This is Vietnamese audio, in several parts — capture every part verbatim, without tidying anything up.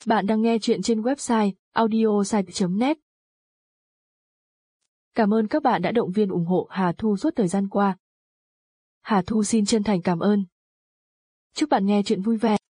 Bạn đang nghe chuyện trên website audiosite chấm net. Cảm ơn các bạn đã động viên ủng hộ Hà Thu suốt thời gian qua. Hà Thu xin chân thành cảm ơn. Chúc bạn nghe chuyện vui vẻ.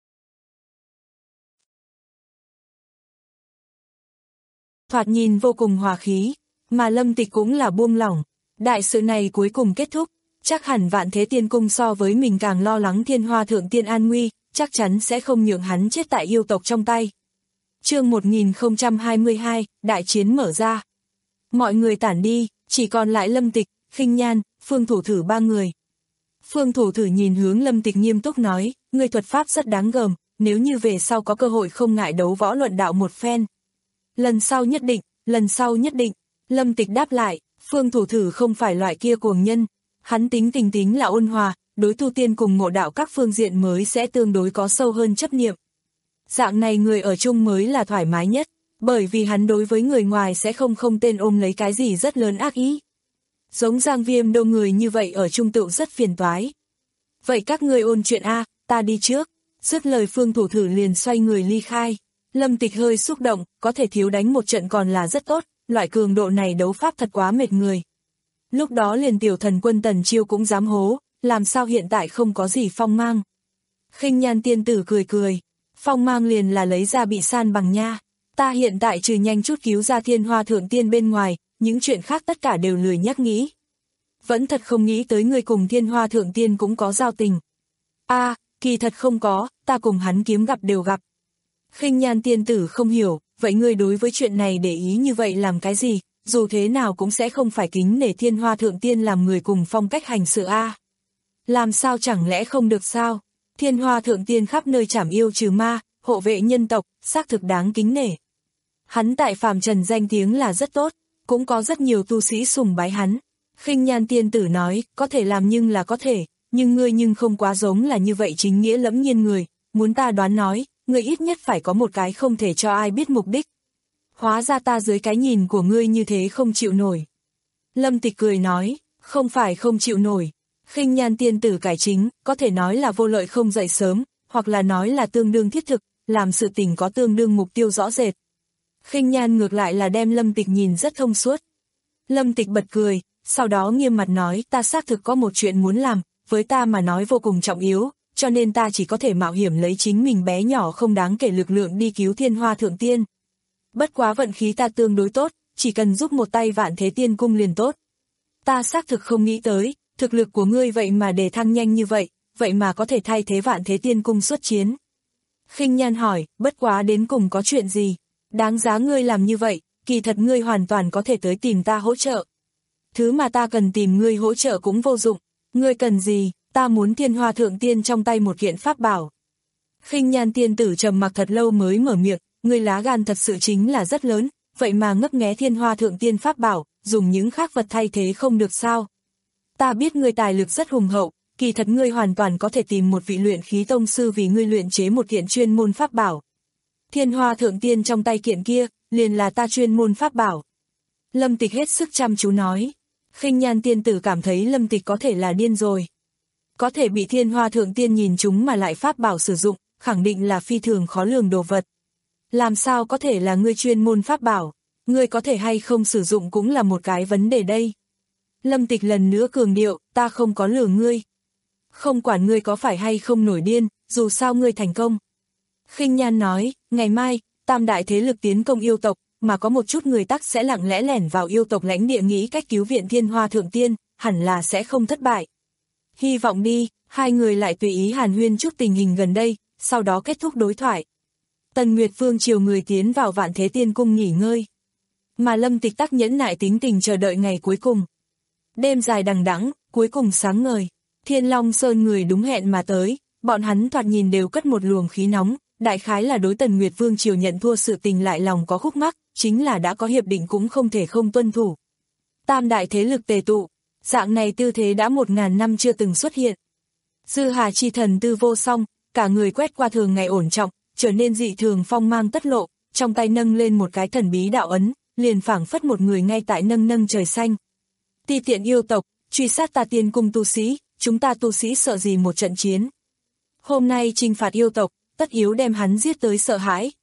Thoạt nhìn vô cùng hòa khí, mà Lâm Tịch cũng là buông lỏng. Đại sự này cuối cùng kết thúc, chắc hẳn Vạn Thế Tiên Cung so với mình càng lo lắng Thiên Hoa Thượng Tiên an nguy, chắc chắn sẽ không nhượng hắn chết tại yêu tộc trong tay. Chương một nghìn không trăm hai mươi hai, đại chiến mở ra. Mọi người tản đi, chỉ còn lại Lâm Tịch, Khinh Nhan, Phương Thủ Thử ba người. Phương Thủ Thử nhìn hướng Lâm Tịch nghiêm túc nói, ngươi thuật pháp rất đáng gờm, nếu như về sau có cơ hội không ngại đấu võ luận đạo một phen. Lần sau nhất định, lần sau nhất định, Lâm Tịch đáp lại, Phương Thủ Thử không phải loại kia cuồng nhân, hắn tính tình tính là ôn hòa, đối tu tiên cùng ngộ đạo các phương diện mới sẽ tương đối có sâu hơn chấp niệm. Dạng này người ở chung mới là thoải mái nhất, bởi vì hắn đối với người ngoài sẽ không không tên ôm lấy cái gì rất lớn ác ý. Giống Giang Viêm Đô người như vậy ở chung tựu rất phiền toái. Vậy các ngươi ôn chuyện a, ta đi trước. Dứt lời Phương Thủ Thử liền xoay người ly khai. Lâm Tịch hơi xúc động, có thể thiếu đánh một trận còn là rất tốt, loại cường độ này đấu pháp thật quá mệt người. Lúc đó liền tiểu thần quân Tần Chiêu cũng dám hố, làm sao hiện tại không có gì phong mang. Khinh Nhan tiên tử cười cười, phong mang liền là lấy ra bị san bằng nha. Ta hiện tại trừ nhanh chút cứu ra Thiên Hoa Thượng Tiên bên ngoài, những chuyện khác tất cả đều lười nhắc nghĩ. Vẫn thật không nghĩ tới người cùng Thiên Hoa Thượng Tiên cũng có giao tình. A, à, kỳ thật không có, ta cùng hắn kiếm gặp đều gặp. Khinh Nhan tiên tử không hiểu, vậy ngươi đối với chuyện này để ý như vậy làm cái gì, dù thế nào cũng sẽ không phải kính nể Thiên Hoa Thượng Tiên làm người cùng phong cách hành sự a. À. Làm sao chẳng lẽ không được sao? Thiên Hoa Thượng Tiên khắp nơi trảm yêu trừ ma, hộ vệ nhân tộc, xác thực đáng kính nể. Hắn tại phàm trần danh tiếng là rất tốt, cũng có rất nhiều tu sĩ sùng bái hắn. Khinh Nhan tiên tử nói, có thể làm nhưng là có thể, nhưng ngươi nhưng không quá giống là như vậy chính nghĩa lẫm nhiên người, muốn ta đoán nói, ngươi ít nhất phải có một cái không thể cho ai biết mục đích. Hóa ra ta dưới cái nhìn của ngươi như thế không chịu nổi. Lâm Tịch cười nói, không phải không chịu nổi. Khinh Nhan tiên tử cải chính, có thể nói là vô lợi không dậy sớm, hoặc là nói là tương đương thiết thực, làm sự tình có tương đương mục tiêu rõ rệt. Khinh Nhan ngược lại là đem Lâm Tịch nhìn rất thông suốt. Lâm Tịch bật cười, sau đó nghiêm mặt nói, ta xác thực có một chuyện muốn làm, với ta mà nói vô cùng trọng yếu, cho nên ta chỉ có thể mạo hiểm lấy chính mình bé nhỏ không đáng kể lực lượng đi cứu Thiên Hoa Thượng Tiên. Bất quá vận khí ta tương đối tốt, chỉ cần giúp một tay Vạn Thế Tiên Cung liền tốt. Ta xác thực không nghĩ tới, thực lực của ngươi vậy mà đề thăng nhanh như vậy, vậy mà có thể thay thế Vạn Thế Tiên Cung xuất chiến. Khinh Nhan hỏi, bất quá đến cùng có chuyện gì? Đáng giá ngươi làm như vậy, kỳ thật ngươi hoàn toàn có thể tới tìm ta hỗ trợ. Thứ mà ta cần tìm ngươi hỗ trợ cũng vô dụng, ngươi cần gì, ta muốn Thiên Hoa Thượng Tiên trong tay một kiện pháp bảo. Khinh Nhan tiên tử trầm mặc thật lâu mới mở miệng, ngươi lá gan thật sự chính là rất lớn, vậy mà ngấp nghé Thiên Hoa Thượng Tiên pháp bảo, dùng những khác vật thay thế không được sao. Ta biết ngươi tài lực rất hùng hậu, kỳ thật ngươi hoàn toàn có thể tìm một vị luyện khí tông sư vì ngươi luyện chế một kiện chuyên môn pháp bảo. Thiên Hoa Thượng Tiên trong tay kiện kia, liền là ta chuyên môn pháp bảo. Lâm Tịch hết sức chăm chú nói. Khinh Nhan tiên tử cảm thấy Lâm Tịch có thể là điên rồi. Có thể bị Thiên Hoa Thượng Tiên nhìn chúng mà lại pháp bảo sử dụng, khẳng định là phi thường khó lường đồ vật. Làm sao có thể là ngươi chuyên môn pháp bảo, ngươi có thể hay không sử dụng cũng là một cái vấn đề đây. Lâm Tịch lần nữa cường điệu, ta không có lừa ngươi. Không quản ngươi có phải hay không nổi điên, dù sao ngươi thành công. Khinh Nhan nói, ngày mai, tam đại thế lực tiến công yêu tộc, mà có một chút người tắc sẽ lặng lẽ lẻn vào yêu tộc lãnh địa nghĩ cách cứu viện Thiên Hoa Thượng Tiên, hẳn là sẽ không thất bại. Hy vọng đi, hai người lại tùy ý hàn huyên chút tình hình gần đây, sau đó kết thúc đối thoại. Tần Nguyệt Vương chiều người tiến vào Vạn Thế Tiên Cung nghỉ ngơi. Mà Lâm Tịch tắc nhẫn nại tính tình chờ đợi ngày cuối cùng. Đêm dài đằng đẵng, cuối cùng sáng ngời, Thiên Long Sơn người đúng hẹn mà tới, bọn hắn thoạt nhìn đều cất một luồng khí nóng, đại khái là đối Tần Nguyệt Vương triều nhận thua sự tình lại lòng có khúc mắc, chính là đã có hiệp định cũng không thể không tuân thủ. Tam đại thế lực tề tụ, dạng này tư thế đã một ngàn năm chưa từng xuất hiện. Dư Hà chi thần tư vô song, cả người quét qua thường ngày ổn trọng, trở nên dị thường phong mang tất lộ, trong tay nâng lên một cái thần bí đạo ấn, liền phảng phất một người ngay tại nâng nâng trời xanh. Ti tiện yêu tộc, truy sát ta Tiên Cung tu sĩ, chúng ta tu sĩ sợ gì một trận chiến. Hôm nay trinh phạt yêu tộc, tất yếu đem hắn giết tới sợ hãi,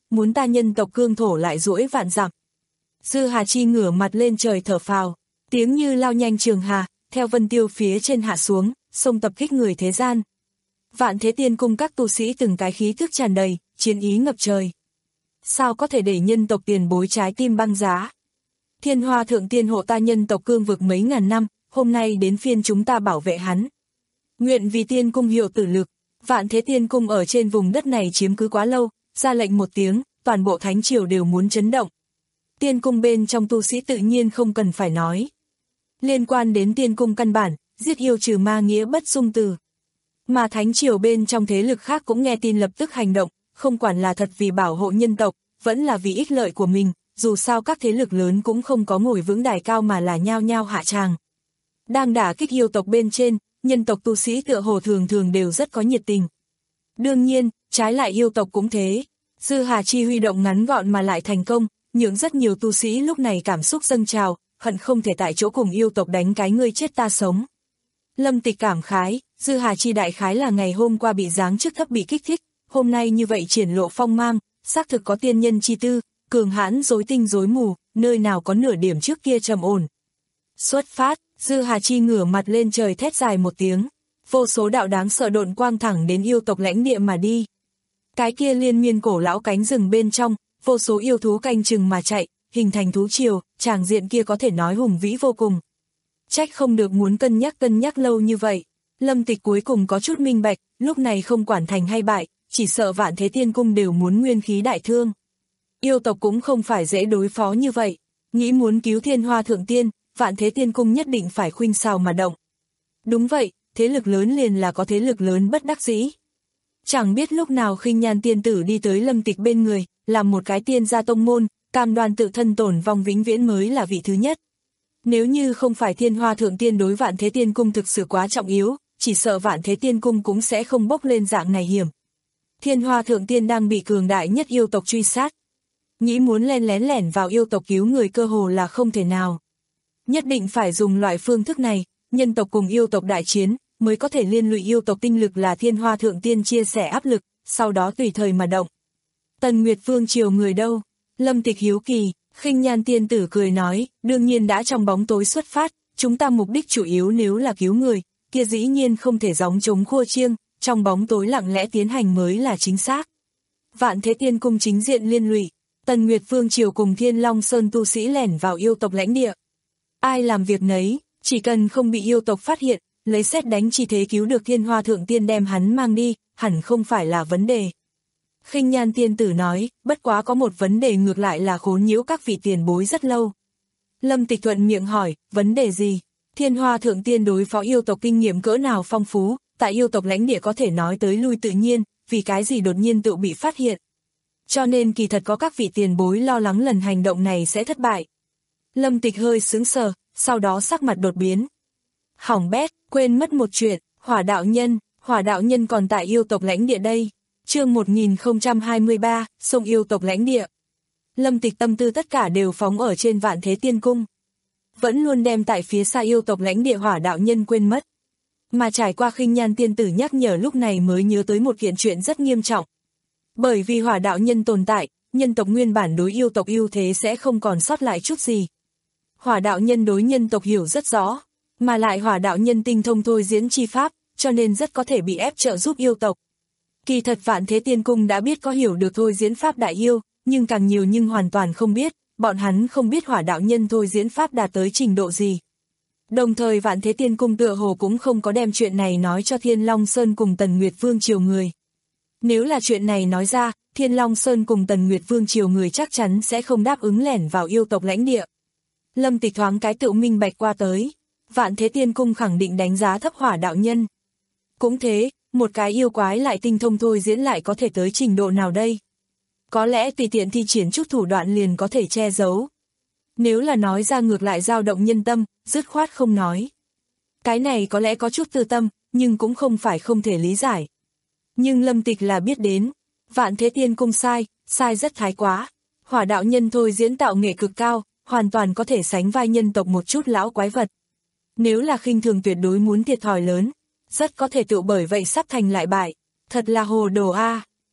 muốn ta nhân tộc cương thổ lại duỗi vạn dặm. Dư Hà Chi ngửa mặt lên trời thở phào, tiếng như lao nhanh trường hà, theo vân tiêu phía trên hạ xuống, xông tập kích người thế gian. Vạn Thế Tiên Cung các tu sĩ từng cái khí thức tràn đầy, chiến ý ngập trời. Sao có thể để nhân tộc tiền bối trái tim băng giá? Thiên Hoa Thượng Tiên hộ ta nhân tộc cương vực mấy ngàn năm, hôm nay đến phiên chúng ta bảo vệ hắn. Nguyện vì Tiên Cung hiệu tử lực, Vạn Thế Tiên Cung ở trên vùng đất này chiếm cứ quá lâu, ra lệnh một tiếng, toàn bộ thánh triều đều muốn chấn động. Tiên Cung bên trong tu sĩ tự nhiên không cần phải nói. Liên quan đến Tiên Cung căn bản, giết yêu trừ ma nghĩa bất dung từ. Mà thánh triều bên trong thế lực khác cũng nghe tin lập tức hành động, không quản là thật vì bảo hộ nhân tộc, vẫn là vì ích lợi của mình, dù sao các thế lực lớn cũng không có ngồi vững đài cao mà là nhao nhao hạ tràng. Đang đả kích yêu tộc bên trên, nhân tộc tu sĩ tựa hồ thường thường đều rất có nhiệt tình. Đương nhiên, trái lại yêu tộc cũng thế. Dư Hà Chi huy động ngắn gọn mà lại thành công, nhưng rất nhiều tu sĩ lúc này cảm xúc dâng trào, hận không thể tại chỗ cùng yêu tộc đánh cái ngươi chết ta sống. Lâm Tịch cảm khái, Dư Hà Chi đại khái là ngày hôm qua bị giáng chức thấp bị kích thích, hôm nay như vậy triển lộ phong mang, xác thực có tiên nhân chi tư, cường hãn rối tinh rối mù, nơi nào có nửa điểm trước kia trầm ổn. Xuất phát, Dư Hà Chi ngửa mặt lên trời thét dài một tiếng, vô số đạo đáng sợ độn quang thẳng đến yêu tộc lãnh địa mà đi. Cái kia liên miên cổ lão cánh rừng bên trong, vô số yêu thú canh chừng mà chạy, hình thành thú triều, tràng diện kia có thể nói hùng vĩ vô cùng. Trách không được muốn cân nhắc cân nhắc lâu như vậy. Lâm Tịch cuối cùng có chút minh bạch, lúc này không quản thành hay bại, chỉ sợ Vạn Thế Tiên Cung đều muốn nguyên khí đại thương. Yêu tộc cũng không phải dễ đối phó như vậy, nghĩ muốn cứu Thiên Hoa Thượng Tiên, Vạn Thế Tiên Cung nhất định phải khuynh xào mà động. Đúng vậy, thế lực lớn liền là có thế lực lớn bất đắc dĩ. Chẳng biết lúc nào Khinh Nhan tiên tử đi tới Lâm Tịch bên người, làm một cái tiên gia tông môn, cam đoan tự thân tổn vong vĩnh viễn mới là vị thứ nhất. Nếu như không phải Thiên Hoa Thượng Tiên đối Vạn Thế Tiên Cung thực sự quá trọng yếu, chỉ sợ Vạn Thế Tiên Cung cũng sẽ không bốc lên dạng này hiểm. Thiên Hoa Thượng Tiên đang bị cường đại nhất yêu tộc truy sát. Nghĩ muốn len lén lẻn vào yêu tộc cứu người cơ hồ là không thể nào. Nhất định phải dùng loại phương thức này, nhân tộc cùng yêu tộc đại chiến, mới có thể liên lụy yêu tộc tinh lực là Thiên Hoa Thượng Tiên chia sẻ áp lực, sau đó tùy thời mà động. Tần Nguyệt Vương triều người đâu? Lâm Tịch hiếu kỳ, Khinh Nhan tiên tử cười nói, đương nhiên đã trong bóng tối xuất phát, chúng ta mục đích chủ yếu nếu là cứu người, kia dĩ nhiên không thể gióng trống khua chiêng, trong bóng tối lặng lẽ tiến hành mới là chính xác. Vạn Thế Tiên Cung chính diện liên lụy, Tần Nguyệt Vương triều cùng Thiên Long Sơn tu sĩ lẻn vào yêu tộc lãnh địa. Ai làm việc nấy, chỉ cần không bị yêu tộc phát hiện, lấy sét đánh chi thế cứu được Thiên Hoa Thượng Tiên đem hắn mang đi, hẳn không phải là vấn đề. Khinh Nhan tiên tử nói, bất quá có một vấn đề ngược lại là khốn nhiễu các vị tiền bối rất lâu. Lâm Tịch thuận miệng hỏi, vấn đề gì? Thiên Hoa Thượng Tiên đối phó yêu tộc kinh nghiệm cỡ nào phong phú, tại yêu tộc lãnh địa có thể nói tới lui tự nhiên, vì cái gì đột nhiên tự bị phát hiện. Cho nên kỳ thật có các vị tiền bối lo lắng lần hành động này sẽ thất bại. Lâm Tịch hơi sững sờ, sau đó sắc mặt đột biến. Hỏng bét, quên mất một chuyện, Hỏa đạo nhân, Hỏa đạo nhân còn tại yêu tộc lãnh địa đây. Chương một nghìn không trăm hai mươi ba, sông yêu tộc lãnh địa. Lâm Tịch tâm tư tất cả đều phóng ở trên Vạn Thế Tiên Cung. Vẫn luôn đem tại phía xa yêu tộc lãnh địa Hỏa đạo nhân quên mất. Mà trải qua Khinh Nhan tiên tử nhắc nhở lúc này mới nhớ tới một kiện chuyện rất nghiêm trọng. Bởi vì Hỏa đạo nhân tồn tại, nhân tộc nguyên bản đối yêu tộc ưu thế sẽ không còn sót lại chút gì. Hỏa đạo nhân đối nhân tộc hiểu rất rõ, mà lại Hỏa đạo nhân tinh thông thôi diễn chi pháp, cho nên rất có thể bị ép trợ giúp yêu tộc. Kỳ thật Vạn Thế Tiên Cung đã biết có hiểu được thôi diễn pháp đại yêu, nhưng càng nhiều nhưng hoàn toàn không biết, bọn hắn không biết Hỏa đạo nhân thôi diễn pháp đạt tới trình độ gì. Đồng thời Vạn Thế Tiên Cung tựa hồ cũng không có đem chuyện này nói cho Thiên Long Sơn cùng Tần Nguyệt Vương triều người. Nếu là chuyện này nói ra, Thiên Long Sơn cùng Tần Nguyệt Vương triều người chắc chắn sẽ không đáp ứng lẻn vào yêu tộc lãnh địa. Lâm Tịch thoáng cái tự minh bạch qua tới, Vạn Thế Tiên Cung khẳng định đánh giá thấp Hỏa đạo nhân. Cũng thế, một cái yêu quái lại tinh thông thôi diễn lại có thể tới trình độ nào đây? Có lẽ tùy tiện thi triển chút thủ đoạn liền có thể che giấu. Nếu là nói ra ngược lại dao động nhân tâm, dứt khoát không nói. Cái này có lẽ có chút tư tâm, nhưng cũng không phải không thể lý giải. Nhưng Lâm Tịch là biết đến, Vạn Thế Tiên Cung sai, sai rất thái quá. Hỏa đạo nhân thôi diễn tạo nghệ cực cao, hoàn toàn có thể sánh vai nhân tộc một chút lão quái vật. Nếu là khinh thường tuyệt đối muốn thiệt thòi lớn, rất có thể tự bởi vậy sắp thành lại bại. Thật là hồ đồ a.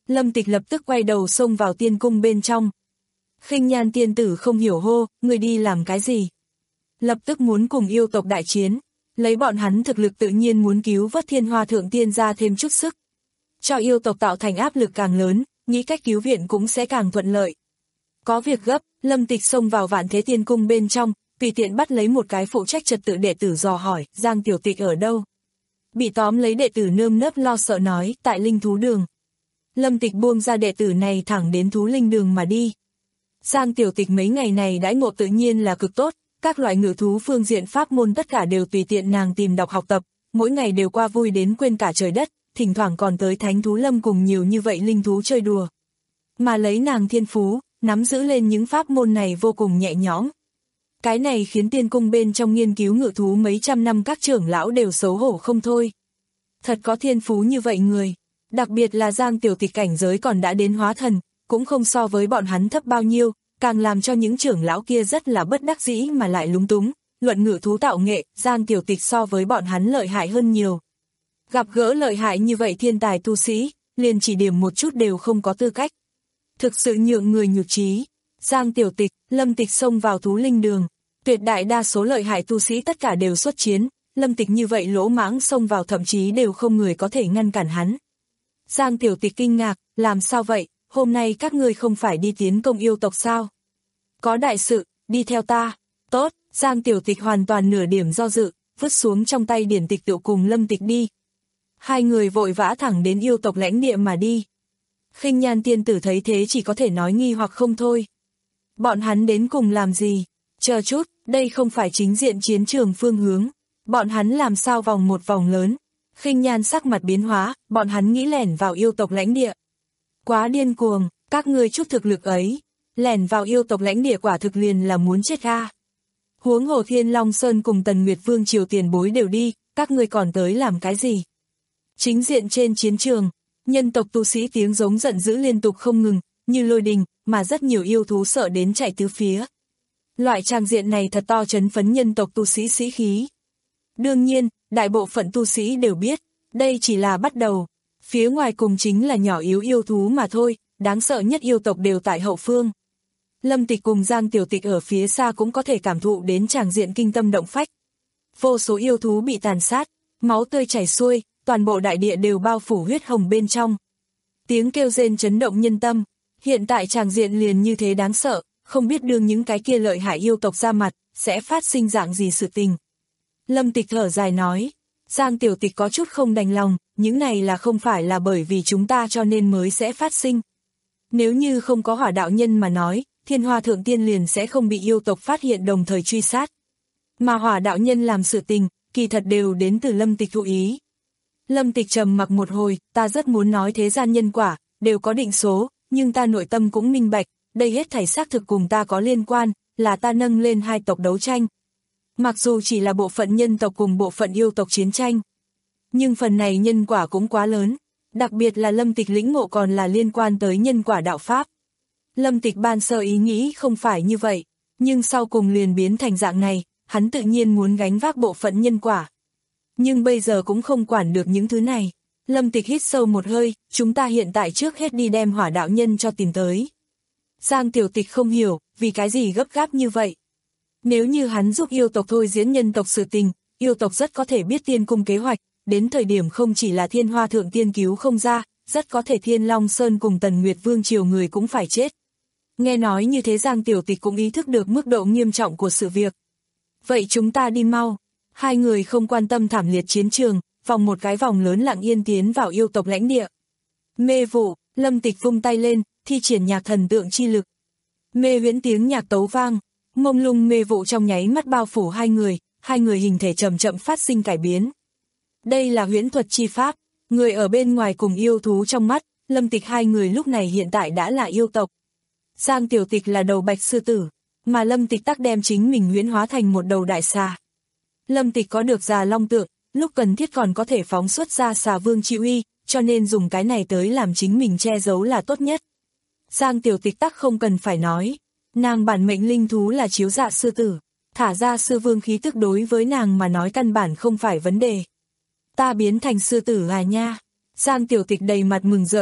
Lâm Tịch lập tức quay đầu xông vào tiên cung bên trong. Khinh Nhan tiên tử không hiểu hô, người đi làm cái gì? Lập tức muốn cùng yêu tộc đại chiến, lấy bọn hắn thực lực tự nhiên muốn cứu vớt Thiên Hoa Thượng Tiên ra thêm chút sức. Cho yêu tộc tạo thành áp lực càng lớn, nghĩ cách cứu viện cũng sẽ càng thuận lợi. Có việc gấp, Lâm Tịch xông vào Vạn Thế Tiên Cung bên trong, tùy tiện bắt lấy một cái phụ trách trật tự đệ tử dò hỏi, Giang Tiểu Tịch ở đâu? Bị tóm lấy đệ tử nơm nớp lo sợ nói, tại linh thú đường. Lâm Tịch buông ra đệ tử này thẳng đến thú linh đường mà đi. Giang Tiểu Tịch mấy ngày này đãi ngộ tự nhiên là cực tốt, các loại ngự thú phương diện pháp môn tất cả đều tùy tiện nàng tìm đọc học tập, mỗi ngày đều qua vui đến quên cả trời đất, thỉnh thoảng còn tới Thánh Thú Lâm cùng nhiều như vậy linh thú chơi đùa. Mà lấy nàng thiên phú, nắm giữ lên những pháp môn này vô cùng nhẹ nhõm. Cái này khiến tiên cung bên trong nghiên cứu ngự thú mấy trăm năm các trưởng lão đều xấu hổ không thôi. Thật có thiên phú như vậy người, đặc biệt là Giang Tiểu Tịch cảnh giới còn đã đến hóa thần, cũng không so với bọn hắn thấp bao nhiêu, càng làm cho những trưởng lão kia rất là bất đắc dĩ mà lại lúng túng. Luận ngự thú tạo nghệ, Giang Tiểu Tịch so với bọn hắn lợi hại hơn nhiều. Gặp gỡ lợi hại như vậy thiên tài tu sĩ, liền chỉ điểm một chút đều không có tư cách. Thực sự nhượng người nhục trí. Giang Tiểu Tịch, Lâm Tịch xông vào thú linh đường, tuyệt đại đa số lợi hại tu sĩ tất cả đều xuất chiến, Lâm Tịch như vậy lỗ mãng xông vào thậm chí đều không người có thể ngăn cản hắn. Giang Tiểu Tịch kinh ngạc, làm sao vậy, hôm nay các ngươi không phải đi tiến công yêu tộc sao? Có đại sự, đi theo ta. Tốt, Giang Tiểu Tịch hoàn toàn nửa điểm do dự, vứt xuống trong tay điển tịch tự cùng Lâm Tịch đi. Hai người vội vã thẳng đến yêu tộc lãnh địa mà đi. Khinh Nhan tiên tử thấy thế chỉ có thể nói nghi hoặc không thôi. Bọn hắn đến cùng làm gì? Chờ chút, đây không phải chính diện chiến trường phương hướng. Bọn hắn làm sao vòng một vòng lớn? Khinh Nhan sắc mặt biến hóa, bọn hắn nghĩ lẻn vào yêu tộc lãnh địa. Quá điên cuồng, các ngươi chút thực lực ấy. Lẻn vào yêu tộc lãnh địa quả thực liền là muốn chết a. Huống hồ Thiên Long Sơn cùng Tần Nguyệt Vương triều tiền bối đều đi, các ngươi còn tới làm cái gì? Chính diện trên chiến trường, nhân tộc tu sĩ tiếng giống giận dữ liên tục không ngừng, như lôi đình, mà rất nhiều yêu thú sợ đến chạy tứ phía. Loại trang diện này thật to chấn phấn nhân tộc tu sĩ sĩ khí. Đương nhiên, đại bộ phận tu sĩ đều biết, đây chỉ là bắt đầu. Phía ngoài cùng chính là nhỏ yếu yêu thú mà thôi, đáng sợ nhất yêu tộc đều tại hậu phương. Lâm Tịch cùng Giang Tiểu Tịch ở phía xa cũng có thể cảm thụ đến tràng diện kinh tâm động phách. Vô số yêu thú bị tàn sát, máu tươi chảy xuôi, toàn bộ đại địa đều bao phủ huyết hồng bên trong. Tiếng kêu rên chấn động nhân tâm, hiện tại tràng diện liền như thế đáng sợ, không biết đương những cái kia lợi hại yêu tộc ra mặt, sẽ phát sinh dạng gì sự tình. Lâm Tịch thở dài nói, Giang Tiểu Tịch có chút không đành lòng, những này là không phải là bởi vì chúng ta cho nên mới sẽ phát sinh. Nếu như không có Hỏa đạo nhân mà nói, Thiên Hoa Thượng Tiên liền sẽ không bị yêu tộc phát hiện đồng thời truy sát. Mà Hỏa đạo nhân làm sự tình, kỳ thật đều đến từ Lâm Tịch thụ ý. Lâm Tịch trầm mặc một hồi, ta rất muốn nói thế gian nhân quả, đều có định số, nhưng ta nội tâm cũng minh bạch, đây hết thảy xác thực cùng ta có liên quan, là ta nâng lên hai tộc đấu tranh. Mặc dù chỉ là bộ phận nhân tộc cùng bộ phận yêu tộc chiến tranh, nhưng phần này nhân quả cũng quá lớn, đặc biệt là Lâm Tịch lĩnh ngộ còn là liên quan tới nhân quả đạo pháp. Lâm Tịch ban sơ ý nghĩ không phải như vậy, nhưng sau cùng liền biến thành dạng này, hắn tự nhiên muốn gánh vác bộ phận nhân quả. Nhưng bây giờ cũng không quản được những thứ này. Lâm Tịch hít sâu một hơi, chúng ta hiện tại trước hết đi đem Hỏa đạo nhân cho tìm tới. Giang Tiểu Tịch không hiểu, vì cái gì gấp gáp như vậy. Nếu như hắn giúp yêu tộc thôi diễn nhân tộc sự tình, yêu tộc rất có thể biết tiên cung kế hoạch, đến thời điểm không chỉ là Thiên Hoa Thượng Tiên cứu không ra, rất có thể Thiên Long Sơn cùng Tần Nguyệt Vương triều người cũng phải chết. Nghe nói như thế Giang Tiểu Tịch cũng ý thức được mức độ nghiêm trọng của sự việc. Vậy chúng ta đi mau. Hai người không quan tâm thảm liệt chiến trường, vòng một cái vòng lớn lặng yên tiến vào yêu tộc lãnh địa. Mê vụ, Lâm Tịch vung tay lên, thi triển nhạc thần tượng chi lực. Mê huyễn tiếng nhạc tấu vang, mông lung mê vụ trong nháy mắt bao phủ hai người, hai người hình thể chậm chậm phát sinh cải biến. Đây là huyễn thuật chi pháp, người ở bên ngoài cùng yêu thú trong mắt, Lâm Tịch hai người lúc này hiện tại đã là yêu tộc. Giang Tiểu Tịch là đầu bạch sư tử, mà Lâm Tịch tắc đem chính mình huyễn hóa thành một đầu đại xà. Lâm Tịch có được già long tượng, lúc cần thiết còn có thể phóng xuất ra xà vương chi uy, cho nên dùng cái này tới làm chính mình che giấu là tốt nhất. Giang Tiểu Tịch tắc không cần phải nói, nàng bản mệnh linh thú là chiếu dạ sư tử, thả ra sư vương khí tức đối với nàng mà nói căn bản không phải vấn đề. Ta biến thành sư tử à nha. Giang Tiểu Tịch đầy mặt mừng rỡ,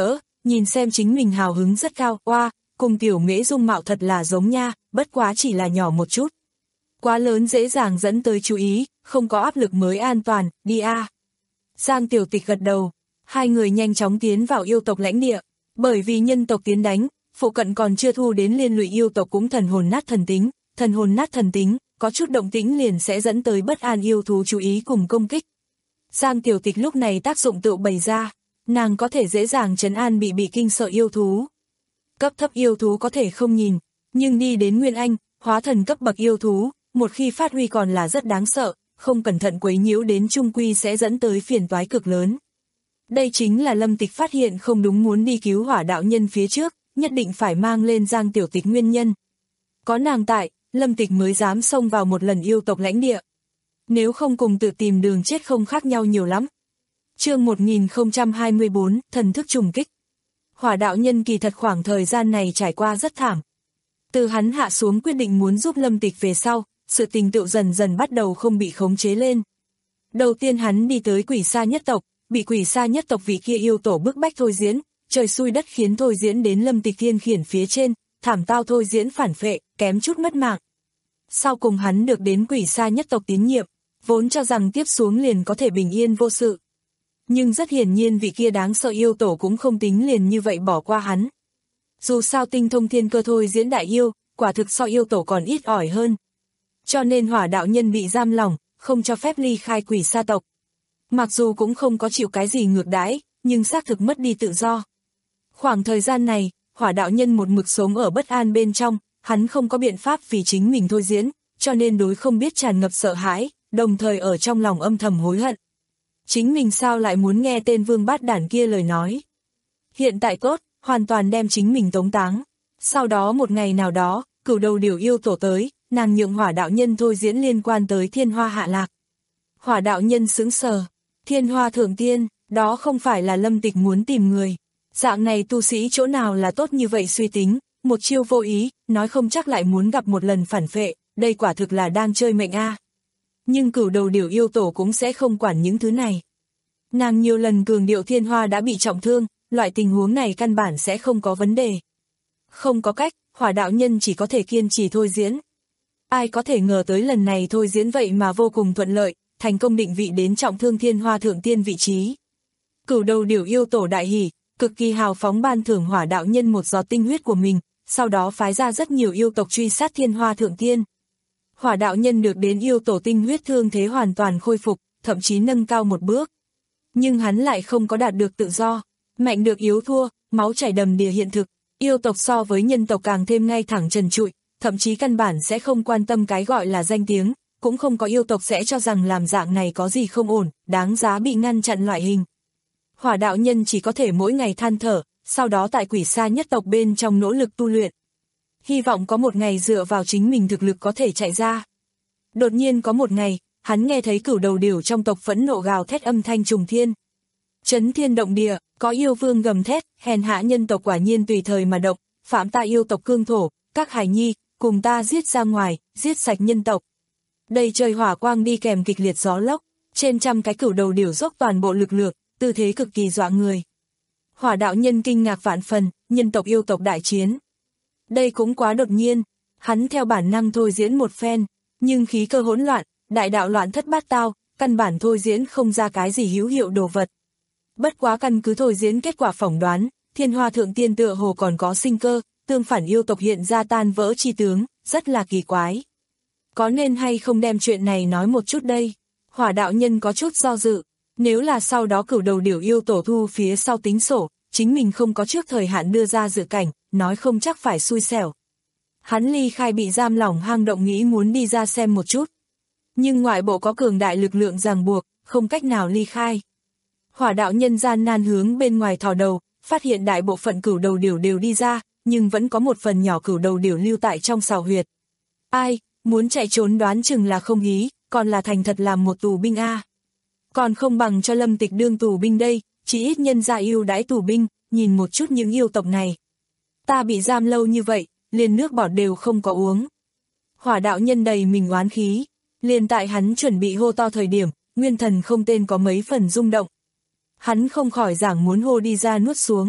nhìn xem chính mình hào hứng rất cao, oa, cùng tiểu mễ dung mạo thật là giống nha, bất quá chỉ là nhỏ một chút. Quá lớn dễ dàng dẫn tới chú ý, không có áp lực mới an toàn, đi a. Giang Tiểu Tịch gật đầu, hai người nhanh chóng tiến vào yêu tộc lãnh địa, bởi vì nhân tộc tiến đánh, phụ cận còn chưa thu đến liên lụy yêu tộc cũng thần hồn nát thần tính, thần hồn nát thần tính, có chút động tĩnh liền sẽ dẫn tới bất an yêu thú chú ý cùng công kích. Giang Tiểu Tịch lúc này tác dụng tự bày ra, nàng có thể dễ dàng trấn an bị bị kinh sợ yêu thú. Cấp thấp yêu thú có thể không nhìn, nhưng đi đến Nguyên Anh, hóa thần cấp bậc yêu thú, một khi phát huy còn là rất đáng sợ, không cẩn thận quấy nhiễu đến trung quy sẽ dẫn tới phiền toái cực lớn. Đây chính là Lâm Tịch phát hiện không đúng muốn đi cứu Hỏa đạo nhân phía trước, nhất định phải mang lên Giang Tiểu Tịch nguyên nhân. Có nàng tại, Lâm Tịch mới dám xông vào một lần yêu tộc lãnh địa. Nếu không cùng tự tìm đường chết không khác nhau nhiều lắm. Chương một nghìn không trăm hai mươi bốn, thần thức trùng kích. Hỏa đạo nhân kỳ thật khoảng thời gian này trải qua rất thảm. Từ hắn hạ xuống quyết định muốn giúp Lâm Tịch về sau, sự tình tựu dần dần bắt đầu không bị khống chế lên. Đầu tiên hắn đi tới Quỷ Sa nhất tộc, bị Quỷ Sa nhất tộc vị kia yêu tổ bức bách thôi diễn, trời xui đất khiến thôi diễn đến Lâm Tịch thiên khiển phía trên, thảm tao thôi diễn phản phệ, kém chút mất mạng. Sau cùng hắn được đến Quỷ Sa nhất tộc tín nhiệm, vốn cho rằng tiếp xuống liền có thể bình yên vô sự. Nhưng rất hiển nhiên vị kia đáng sợ yêu tổ cũng không tính liền như vậy bỏ qua hắn. Dù sao tinh thông thiên cơ thôi diễn đại yêu, quả thực so yêu tổ còn ít ỏi hơn. Cho nên Hỏa đạo nhân bị giam lỏng, không cho phép ly khai Quỷ Sa tộc. Mặc dù cũng không có chịu cái gì ngược đãi, nhưng xác thực mất đi tự do. Khoảng thời gian này, Hỏa đạo nhân một mực sống ở bất an bên trong, hắn không có biện pháp vì chính mình thôi diễn, cho nên đối không biết tràn ngập sợ hãi, đồng thời ở trong lòng âm thầm hối hận. Chính mình sao lại muốn nghe tên vương bát đản kia lời nói. Hiện tại tốt, hoàn toàn đem chính mình tống táng. Sau đó một ngày nào đó, cửu đầu điểu yêu tổ tới, nàng nhượng Hỏa đạo nhân thôi diễn liên quan tới thiên hoa hạ lạc. Hỏa đạo nhân sững sờ, thiên hoa thượng tiên, đó không phải là Lâm Tịch muốn tìm người. Dạng này tu sĩ chỗ nào là tốt như vậy suy tính, một chiêu vô ý, nói không chắc lại muốn gặp một lần phản phệ, đây quả thực là đang chơi mệnh a. Nhưng cửu đầu điểu yêu tổ cũng sẽ không quản những thứ này. Nàng nhiều lần cường điệu thiên hoa đã bị trọng thương, loại tình huống này căn bản sẽ không có vấn đề. Không có cách, Hỏa đạo nhân chỉ có thể kiên trì thôi diễn. Ai có thể ngờ tới lần này thôi diễn vậy mà vô cùng thuận lợi, thành công định vị đến trọng thương thiên hoa thượng tiên vị trí. Cửu đầu điểu yêu tổ đại hỉ, cực kỳ hào phóng ban thưởng Hỏa đạo nhân một giọt tinh huyết của mình, sau đó phái ra rất nhiều yêu tộc truy sát thiên hoa thượng tiên. Hỏa đạo nhân được đến yêu tổ tinh huyết thương thế hoàn toàn khôi phục, thậm chí nâng cao một bước. Nhưng hắn lại không có đạt được tự do, mạnh được yếu thua, máu chảy đầm đìa hiện thực, yêu tộc so với nhân tộc càng thêm ngay thẳng trần trụi, thậm chí căn bản sẽ không quan tâm cái gọi là danh tiếng, cũng không có yêu tộc sẽ cho rằng làm dạng này có gì không ổn, đáng giá bị ngăn chặn loại hình. Hỏa đạo nhân chỉ có thể mỗi ngày than thở, sau đó tại Quỷ Sa nhất tộc bên trong nỗ lực tu luyện. Hy vọng có một ngày dựa vào chính mình thực lực có thể chạy ra. Đột nhiên có một ngày, hắn nghe thấy cửu đầu điểu trong tộc phẫn nộ gào thét âm thanh trùng thiên. Chấn thiên động địa, có yêu vương gầm thét, hèn hạ nhân tộc quả nhiên tùy thời mà động, phạm ta yêu tộc cương thổ, các hải nhi, cùng ta giết ra ngoài, giết sạch nhân tộc. Đầy trời hỏa quang đi kèm kịch liệt gió lốc, trên trăm cái cửu đầu điểu dốc toàn bộ lực lượng, tư thế cực kỳ dọa người. Hỏa đạo nhân kinh ngạc vạn phần, nhân tộc yêu tộc đại chiến. Đây cũng quá đột nhiên, hắn theo bản năng thôi diễn một phen, nhưng khí cơ hỗn loạn, đại đạo loạn thất bát tao, căn bản thôi diễn không ra cái gì hữu hiệu đồ vật. Bất quá căn cứ thôi diễn kết quả phỏng đoán, thiên hoa thượng tiên tựa hồ còn có sinh cơ, tương phản yêu tộc hiện ra tan vỡ chi tướng, rất là kỳ quái. Có nên hay không đem chuyện này nói một chút đây? Hỏa đạo nhân có chút do dự, nếu là sau đó cửu đầu điểu yêu tổ thu phía sau tính sổ, chính mình không có trước thời hạn đưa ra dự cảnh, nói không chắc phải xui xẻo. Hắn ly khai bị giam lỏng hang động nghĩ muốn đi ra xem một chút. Nhưng ngoại bộ có cường đại lực lượng ràng buộc, không cách nào ly khai. Hỏa đạo nhân gian nan hướng bên ngoài thò đầu, phát hiện đại bộ phận cửu đầu điểu đều đi ra, nhưng vẫn có một phần nhỏ cửu đầu điểu lưu tại trong sào huyệt. Ai, muốn chạy trốn đoán chừng là không hí, còn là thành thật làm một tù binh a. Còn không bằng cho Lâm Tịch đương tù binh đây, chỉ ít nhân gia yêu đãi tù binh, nhìn một chút những yêu tộc này. Ta bị giam lâu như vậy, liền nước bọt đều không có uống. Hỏa đạo nhân đầy mình oán khí, liền tại hắn chuẩn bị hô to thời điểm, nguyên thần không tên có mấy phần rung động. Hắn không khỏi giảng muốn hô đi ra nuốt xuống,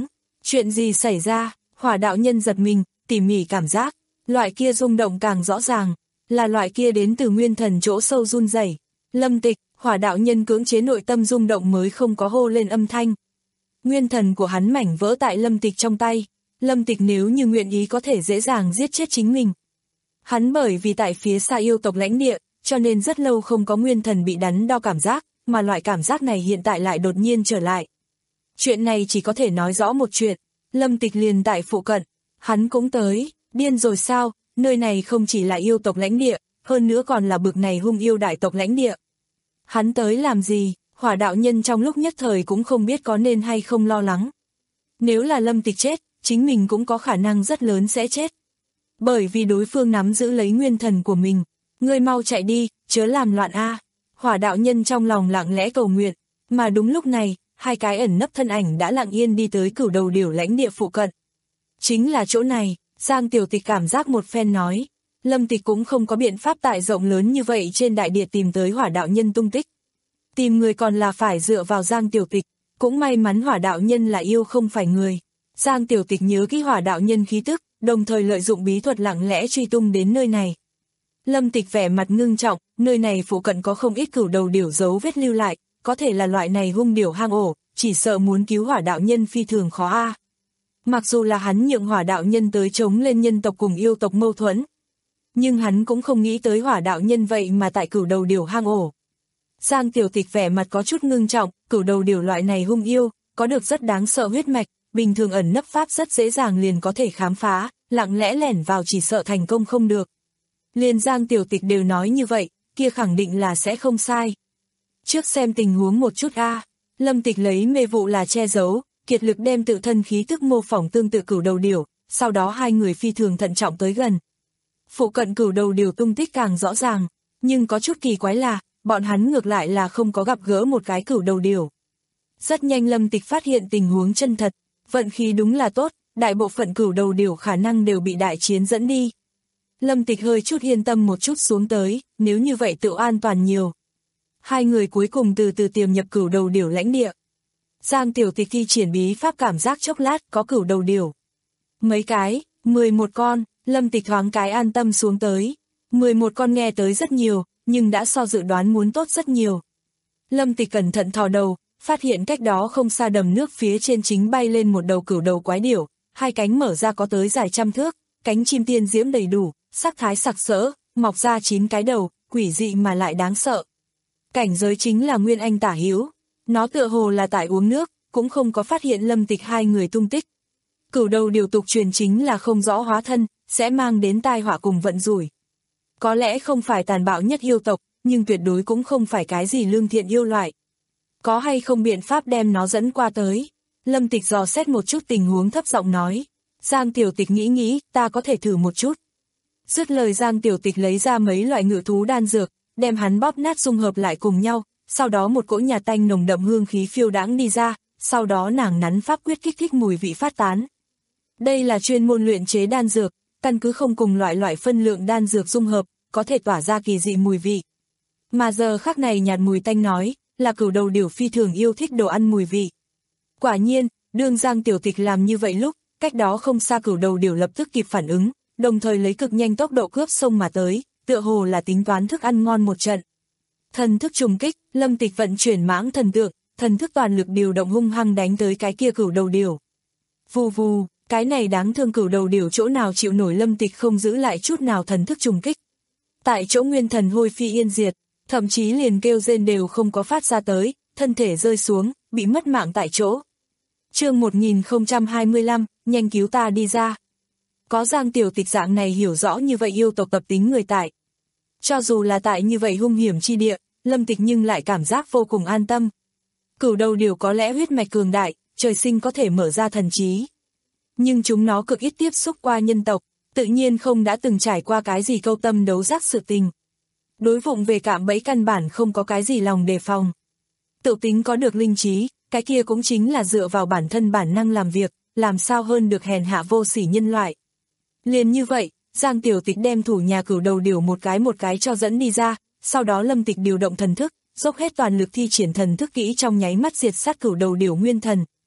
Chuyện gì xảy ra? Hỏa đạo nhân giật mình, tỉ mỉ cảm giác, loại kia rung động càng rõ ràng, là loại kia đến từ nguyên thần chỗ sâu run rẩy. Lâm Tịch, hỏa đạo nhân cưỡng chế nội tâm rung động mới không có hô lên âm thanh. Nguyên thần của hắn mảnh vỡ tại Lâm Tịch trong tay, Lâm Tịch nếu như nguyện ý có thể dễ dàng giết chết chính mình. Hắn bởi vì tại phía xa yêu tộc lãnh địa, cho nên rất lâu không có nguyên thần bị đắn đo cảm giác, mà loại cảm giác này hiện tại lại đột nhiên trở lại. Chuyện này chỉ có thể nói rõ một chuyện, Lâm Tịch liền tại phụ cận, hắn cũng tới, điên rồi sao, nơi này không chỉ là yêu tộc lãnh địa, hơn nữa còn là bực này hung yêu đại tộc lãnh địa. Hắn tới làm gì, hỏa đạo nhân trong lúc nhất thời cũng không biết có nên hay không lo lắng. Nếu là Lâm Tịch chết, chính mình cũng có khả năng rất lớn sẽ chết. Bởi vì đối phương nắm giữ lấy nguyên thần của mình, ngươi mau chạy đi, chớ làm loạn a. Hỏa đạo nhân trong lòng lặng lẽ cầu nguyện, mà đúng lúc này, hai cái ẩn nấp thân ảnh đã lặng yên đi tới Cửu Đầu Điểu lãnh địa phụ cận. Chính là chỗ này, Giang Tiểu Tịch cảm giác một phen nói, Lâm Tịch cũng không có biện pháp tại rộng lớn như vậy trên đại địa tìm tới hỏa đạo nhân tung tích. Tìm người còn là phải dựa vào Giang Tiểu Tịch, cũng may mắn hỏa đạo nhân là yêu không phải người. Giang Tiểu Tịch nhớ kỹ hỏa đạo nhân khí tức, đồng thời lợi dụng bí thuật lặng lẽ truy tung đến nơi này. Lâm Tịch vẻ mặt ngưng trọng, nơi này phụ cận có không ít cửu đầu điểu dấu vết lưu lại, có thể là loại này hung điểu hang ổ, chỉ sợ muốn cứu hỏa đạo nhân phi thường khó a. Mặc dù là hắn nhượng hỏa đạo nhân tới chống lên nhân tộc cùng yêu tộc mâu thuẫn, nhưng hắn cũng không nghĩ tới hỏa đạo nhân vậy mà tại cửu đầu điểu hang ổ. Giang Tiểu Tịch vẻ mặt có chút ngưng trọng, cửu đầu điểu loại này hung yêu, có được rất đáng sợ huyết mạch, bình thường ẩn nấp pháp rất dễ dàng liền có thể khám phá, lặng lẽ lẻn vào chỉ sợ thành công không được. Liền Giang Tiểu Tịch đều nói như vậy, kia khẳng định là sẽ không sai. Trước xem tình huống một chút a. Lâm Tịch lấy mê vụ là che giấu, kiệt lực đem tự thân khí tức mô phỏng tương tự cửu đầu điểu, sau đó hai người phi thường thận trọng tới gần. Phụ cận cửu đầu điểu tung tích càng rõ ràng, nhưng có chút kỳ quái là, bọn hắn ngược lại là không có gặp gỡ một cái cửu đầu điểu. Rất nhanh Lâm Tịch phát hiện tình huống chân thật, vận khí đúng là tốt, đại bộ phận cửu đầu điểu khả năng đều bị đại chiến dẫn đi. Lâm Tịch hơi chút yên tâm một chút xuống tới, nếu như vậy tự an toàn nhiều. Hai người cuối cùng từ từ tiềm nhập cửu đầu điểu lãnh địa. Giang Tiểu Tịch thi triển bí pháp cảm giác chốc lát có cửu đầu điểu. Mấy cái, mười một con, Lâm Tịch thoáng cái an tâm xuống tới. mười một con nghe tới rất nhiều, nhưng đã so dự đoán muốn tốt rất nhiều. Lâm Tịch cẩn thận thò đầu, phát hiện cách đó không xa đầm nước phía trên chính bay lên một đầu cửu đầu quái điểu, hai cánh mở ra có tới dài trăm thước, cánh chim tiên diễm đầy đủ, sắc thái sặc sỡ, mọc ra chín cái đầu, quỷ dị mà lại đáng sợ. Cảnh giới chính là nguyên anh tả hữu, nó tựa hồ là tại uống nước, cũng không có phát hiện Lâm Tịch hai người tung tích. Cửu đầu điều tục truyền chính là không rõ hóa thân, sẽ mang đến tai họa cùng vận rủi. Có lẽ không phải tàn bạo nhất yêu tộc, nhưng tuyệt đối cũng không phải cái gì lương thiện yêu loại. Có hay không biện pháp đem nó dẫn qua tới? Lâm Tịch dò xét một chút tình huống thấp giọng nói. Giang Tiểu Tịch nghĩ nghĩ, ta có thể thử một chút. Dứt lời Giang Tiểu Tịch lấy ra mấy loại ngự thú đan dược, đem hắn bóp nát dung hợp lại cùng nhau, sau đó một cỗ nhà tanh nồng đậm hương khí phiêu đãng đi ra, sau đó nàng nắn pháp quyết kích thích mùi vị phát tán. Đây là chuyên môn luyện chế đan dược, căn cứ không cùng loại loại phân lượng đan dược dung hợp, có thể tỏa ra kỳ dị mùi vị. Mà giờ khắc này nhạt mùi tanh nói, là cửu đầu điểu phi thường yêu thích đồ ăn mùi vị. Quả nhiên, đương Giang Tiểu Tịch làm như vậy lúc, cách đó không xa cửu đầu điểu lập tức kịp phản ứng, đồng thời lấy cực nhanh tốc độ cướp sông mà tới, tựa hồ là tính toán thức ăn ngon một trận. Thần thức trùng kích, Lâm Tịch vận chuyển mãng thần tượng, thần thức toàn lực điều động hung hăng đánh tới cái kia cửu đầu điểu. Vù vù, cái này đáng thương cửu đầu điểu chỗ nào chịu nổi Lâm Tịch không giữ lại chút nào thần thức trùng kích. Tại chỗ nguyên thần hôi phi yên diệt, thậm chí liền kêu rên đều không có phát ra tới, thân thể rơi xuống, bị mất mạng tại chỗ. Chương một nghìn không trăm hai mươi lăm, nhanh cứu ta đi ra. Có Giang Tiểu Tịch dạng này hiểu rõ như vậy yêu tộc tập tính người tại. Cho dù là tại như vậy hung hiểm chi địa, Lâm Tịch nhưng lại cảm giác vô cùng an tâm. Cửu đầu điểu có lẽ huyết mạch cường đại, trời sinh có thể mở ra thần trí. Nhưng chúng nó cực ít tiếp xúc qua nhân tộc, tự nhiên không đã từng trải qua cái gì câu tâm đấu giác sự tình. Đối vụng về cạm bẫy căn bản không có cái gì lòng đề phòng. Tự tính có được linh trí, cái kia cũng chính là dựa vào bản thân bản năng làm việc, làm sao hơn được hèn hạ vô sỉ nhân loại. Liền như vậy, Giang Tiểu Tịch đem thủ nhà cửu đầu điểu một cái một cái cho dẫn đi ra, sau đó Lâm Tịch điều động thần thức, dốc hết toàn lực thi triển thần thức kỹ trong nháy mắt diệt sát cửu đầu điểu nguyên thần.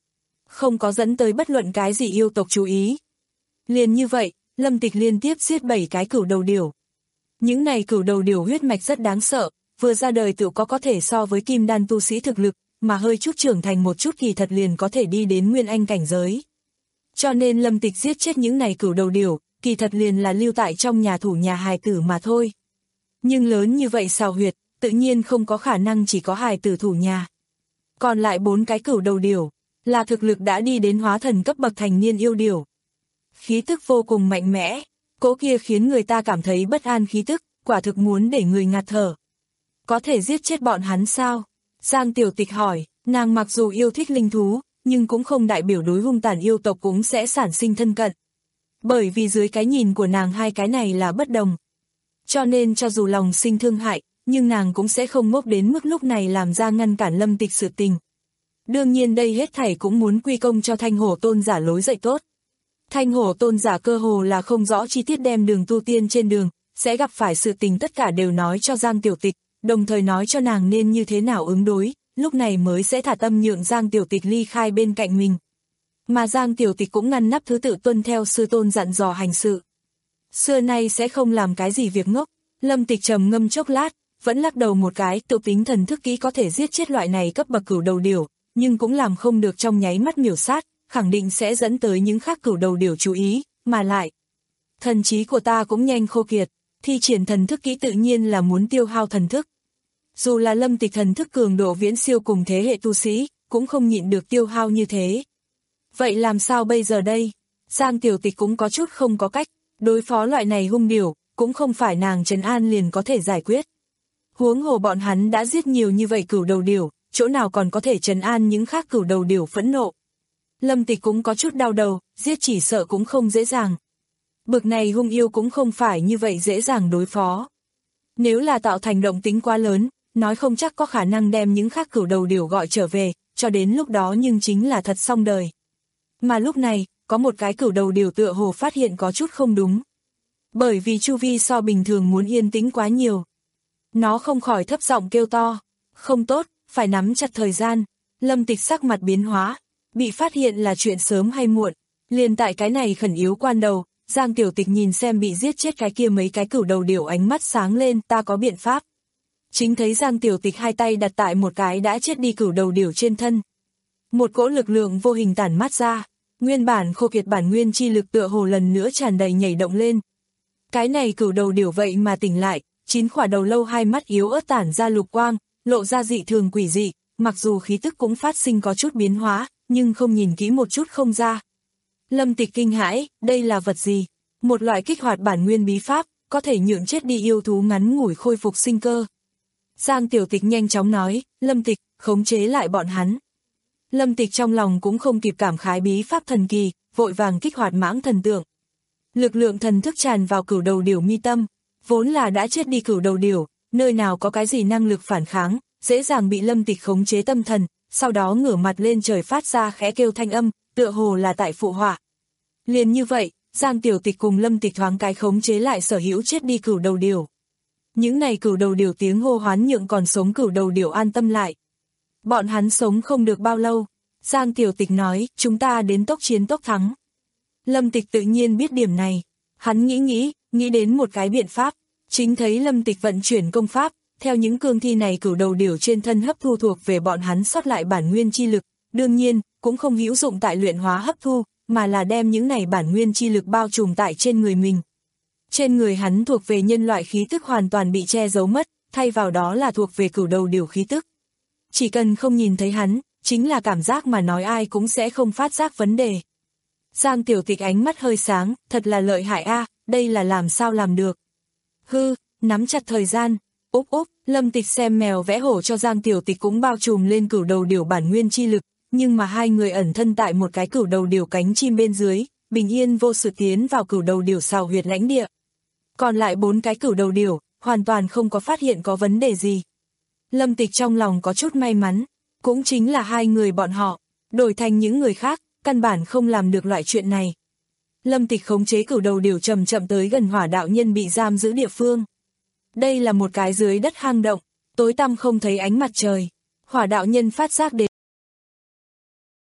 không có dẫn tới bất luận cái gì yêu tộc chú ý. Liền như vậy, Lâm Tịch liên tiếp giết bảy cái cửu đầu điểu. Những này cửu đầu điểu huyết mạch rất đáng sợ, vừa ra đời tự có có thể so với kim đan tu sĩ thực lực, mà hơi chút trưởng thành một chút kỳ thật liền có thể đi đến nguyên anh cảnh giới. Cho nên Lâm Tịch giết chết những này cửu đầu điểu, kỳ thật liền là lưu tại trong nhà thủ nhà hài tử mà thôi. Nhưng lớn như vậy xào huyệt, tự nhiên không có khả năng chỉ có hài tử thủ nhà. Còn lại bốn cái cửu đầu điểu, là thực lực đã đi đến hóa thần cấp bậc thành niên yêu điểu. Khí tức vô cùng mạnh mẽ, cỗ kia khiến người ta cảm thấy bất an khí tức, quả thực muốn để người ngạt thở. Có thể giết chết bọn hắn sao? Giang Tiểu Tịch hỏi, nàng mặc dù yêu thích linh thú, nhưng cũng không đại biểu đối hung tàn yêu tộc cũng sẽ sản sinh thân cận. Bởi vì dưới cái nhìn của nàng hai cái này là bất đồng. Cho nên cho dù lòng sinh thương hại, nhưng nàng cũng sẽ không ngốc đến mức lúc này làm ra ngăn cản Lâm Tịch sự tình. Đương nhiên đây hết thảy cũng muốn quy công cho Thanh Hổ Tôn giả lối dạy tốt. Thanh Hổ Tôn giả cơ hồ là không rõ chi tiết đem đường tu tiên trên đường, sẽ gặp phải sự tình tất cả đều nói cho Giang Tiểu Tịch, đồng thời nói cho nàng nên như thế nào ứng đối, lúc này mới sẽ thả tâm nhượng Giang Tiểu Tịch ly khai bên cạnh mình. Mà Giang Tiểu Tịch cũng ngăn nắp thứ tự tuân theo sư tôn dặn dò hành sự. Xưa nay sẽ không làm cái gì việc ngốc. Lâm Tịch trầm ngâm chốc lát, vẫn lắc đầu một cái, tự tính thần thức kỹ có thể giết chết loại này cấp bậc cửu đầu điểu, nhưng cũng làm không được trong nháy mắt miểu sát, khẳng định sẽ dẫn tới những khác cửu đầu điểu chú ý, mà lại. Thần trí của ta cũng nhanh khô kiệt, thi triển thần thức kỹ tự nhiên là muốn tiêu hao thần thức. Dù là Lâm Tịch thần thức cường độ viễn siêu cùng thế hệ tu sĩ, cũng không nhịn được tiêu hao như thế. Vậy làm sao bây giờ đây? Giang Tiểu Tịch cũng có chút không có cách, đối phó loại này hung điểu, cũng không phải nàng trấn an liền có thể giải quyết. Huống hồ bọn hắn đã giết nhiều như vậy cửu đầu điểu, chỗ nào còn có thể trấn an những khác cửu đầu điểu phẫn nộ. Lâm Tịch cũng có chút đau đầu, giết chỉ sợ cũng không dễ dàng. Bực này hung yêu cũng không phải như vậy dễ dàng đối phó. Nếu là tạo thành động tính quá lớn, nói không chắc có khả năng đem những khác cửu đầu điểu gọi trở về, cho đến lúc đó nhưng chính là thật xong đời. Mà lúc này, có một cái cửu đầu điểu tựa hồ phát hiện có chút không đúng. Bởi vì chu vi so bình thường muốn yên tĩnh quá nhiều. Nó không khỏi thấp giọng kêu to. Không tốt, phải nắm chặt thời gian. Lâm Tịch sắc mặt biến hóa. Bị phát hiện là chuyện sớm hay muộn. Liền tại cái này khẩn yếu quan đầu, Giang Tiểu Tịch nhìn xem bị giết chết cái kia mấy cái cửu đầu điểu, ánh mắt sáng lên, ta có biện pháp. Chính thấy Giang Tiểu Tịch hai tay đặt tại một cái đã chết đi cửu đầu điểu trên thân. Một cỗ lực lượng vô hình tản mát ra, nguyên bản khô kiệt bản nguyên chi lực tựa hồ lần nữa tràn đầy nhảy động lên. Cái này cửu đầu điểu vậy mà tỉnh lại, chín khỏa đầu lâu hai mắt yếu ớt tản ra lục quang, lộ ra dị thường quỷ dị, mặc dù khí tức cũng phát sinh có chút biến hóa, nhưng không nhìn kỹ một chút không ra. Lâm Tịch kinh hãi, đây là vật gì? Một loại kích hoạt bản nguyên bí pháp, có thể nhượng chết đi yêu thú ngắn ngủi khôi phục sinh cơ. Giang Tiểu Tịch nhanh chóng nói, Lâm Tịch, khống chế lại bọn hắn. Lâm Tịch trong lòng cũng không kịp cảm khái bí pháp thần kỳ, vội vàng kích hoạt mãng thần tượng. Lực lượng thần thức tràn vào cửu đầu điểu mi tâm, vốn là đã chết đi cửu đầu điểu, nơi nào có cái gì năng lực phản kháng, dễ dàng bị Lâm Tịch khống chế tâm thần, sau đó ngửa mặt lên trời phát ra khẽ kêu thanh âm, tựa hồ là tại phụ họa. Liền như vậy, Giang Tiểu Tịch cùng Lâm Tịch thoáng cái khống chế lại sở hữu chết đi cửu đầu điểu. Những này cửu đầu điểu tiếng hô hoán nhượng còn sống cửu đầu điểu an tâm lại. Bọn hắn sống không được bao lâu. Giang Tiểu Tịch nói, chúng ta đến tốc chiến tốc thắng. Lâm Tịch tự nhiên biết điểm này. Hắn nghĩ nghĩ, nghĩ đến một cái biện pháp. Chính thấy Lâm Tịch vận chuyển công pháp, theo những cương thi này cửu đầu điểu trên thân hấp thu thuộc về bọn hắn sót lại bản nguyên chi lực. Đương nhiên, cũng không hữu dụng tại luyện hóa hấp thu, mà là đem những này bản nguyên chi lực bao trùm tại trên người mình. Trên người hắn thuộc về nhân loại khí tức hoàn toàn bị che giấu mất, thay vào đó là thuộc về cửu đầu điểu khí tức. Chỉ cần không nhìn thấy hắn, chính là cảm giác mà nói ai cũng sẽ không phát giác vấn đề. Giang Tiểu Tịch ánh mắt hơi sáng, thật là lợi hại a, đây là làm sao làm được. Hư, nắm chặt thời gian, úp úp, Lâm Tịch xem mèo vẽ hổ cho Giang Tiểu Tịch cũng bao trùm lên cửu đầu điểu bản nguyên chi lực, nhưng mà hai người ẩn thân tại một cái cửu đầu điểu cánh chim bên dưới, bình yên vô sự tiến vào cửu đầu điểu xào huyệt lãnh địa. Còn lại bốn cái cửu đầu điểu, hoàn toàn không có phát hiện có vấn đề gì. Lâm Tịch trong lòng có chút may mắn, cũng chính là hai người bọn họ, đổi thành những người khác, căn bản không làm được loại chuyện này. Lâm Tịch khống chế cửu đầu điểu chậm chậm tới gần hỏa đạo nhân bị giam giữ địa phương. Đây là một cái dưới đất hang động, tối tăm không thấy ánh mặt trời. Hỏa đạo nhân phát giác đến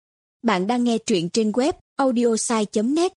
Bạn đang nghe truyện trên web audiosai chấm net.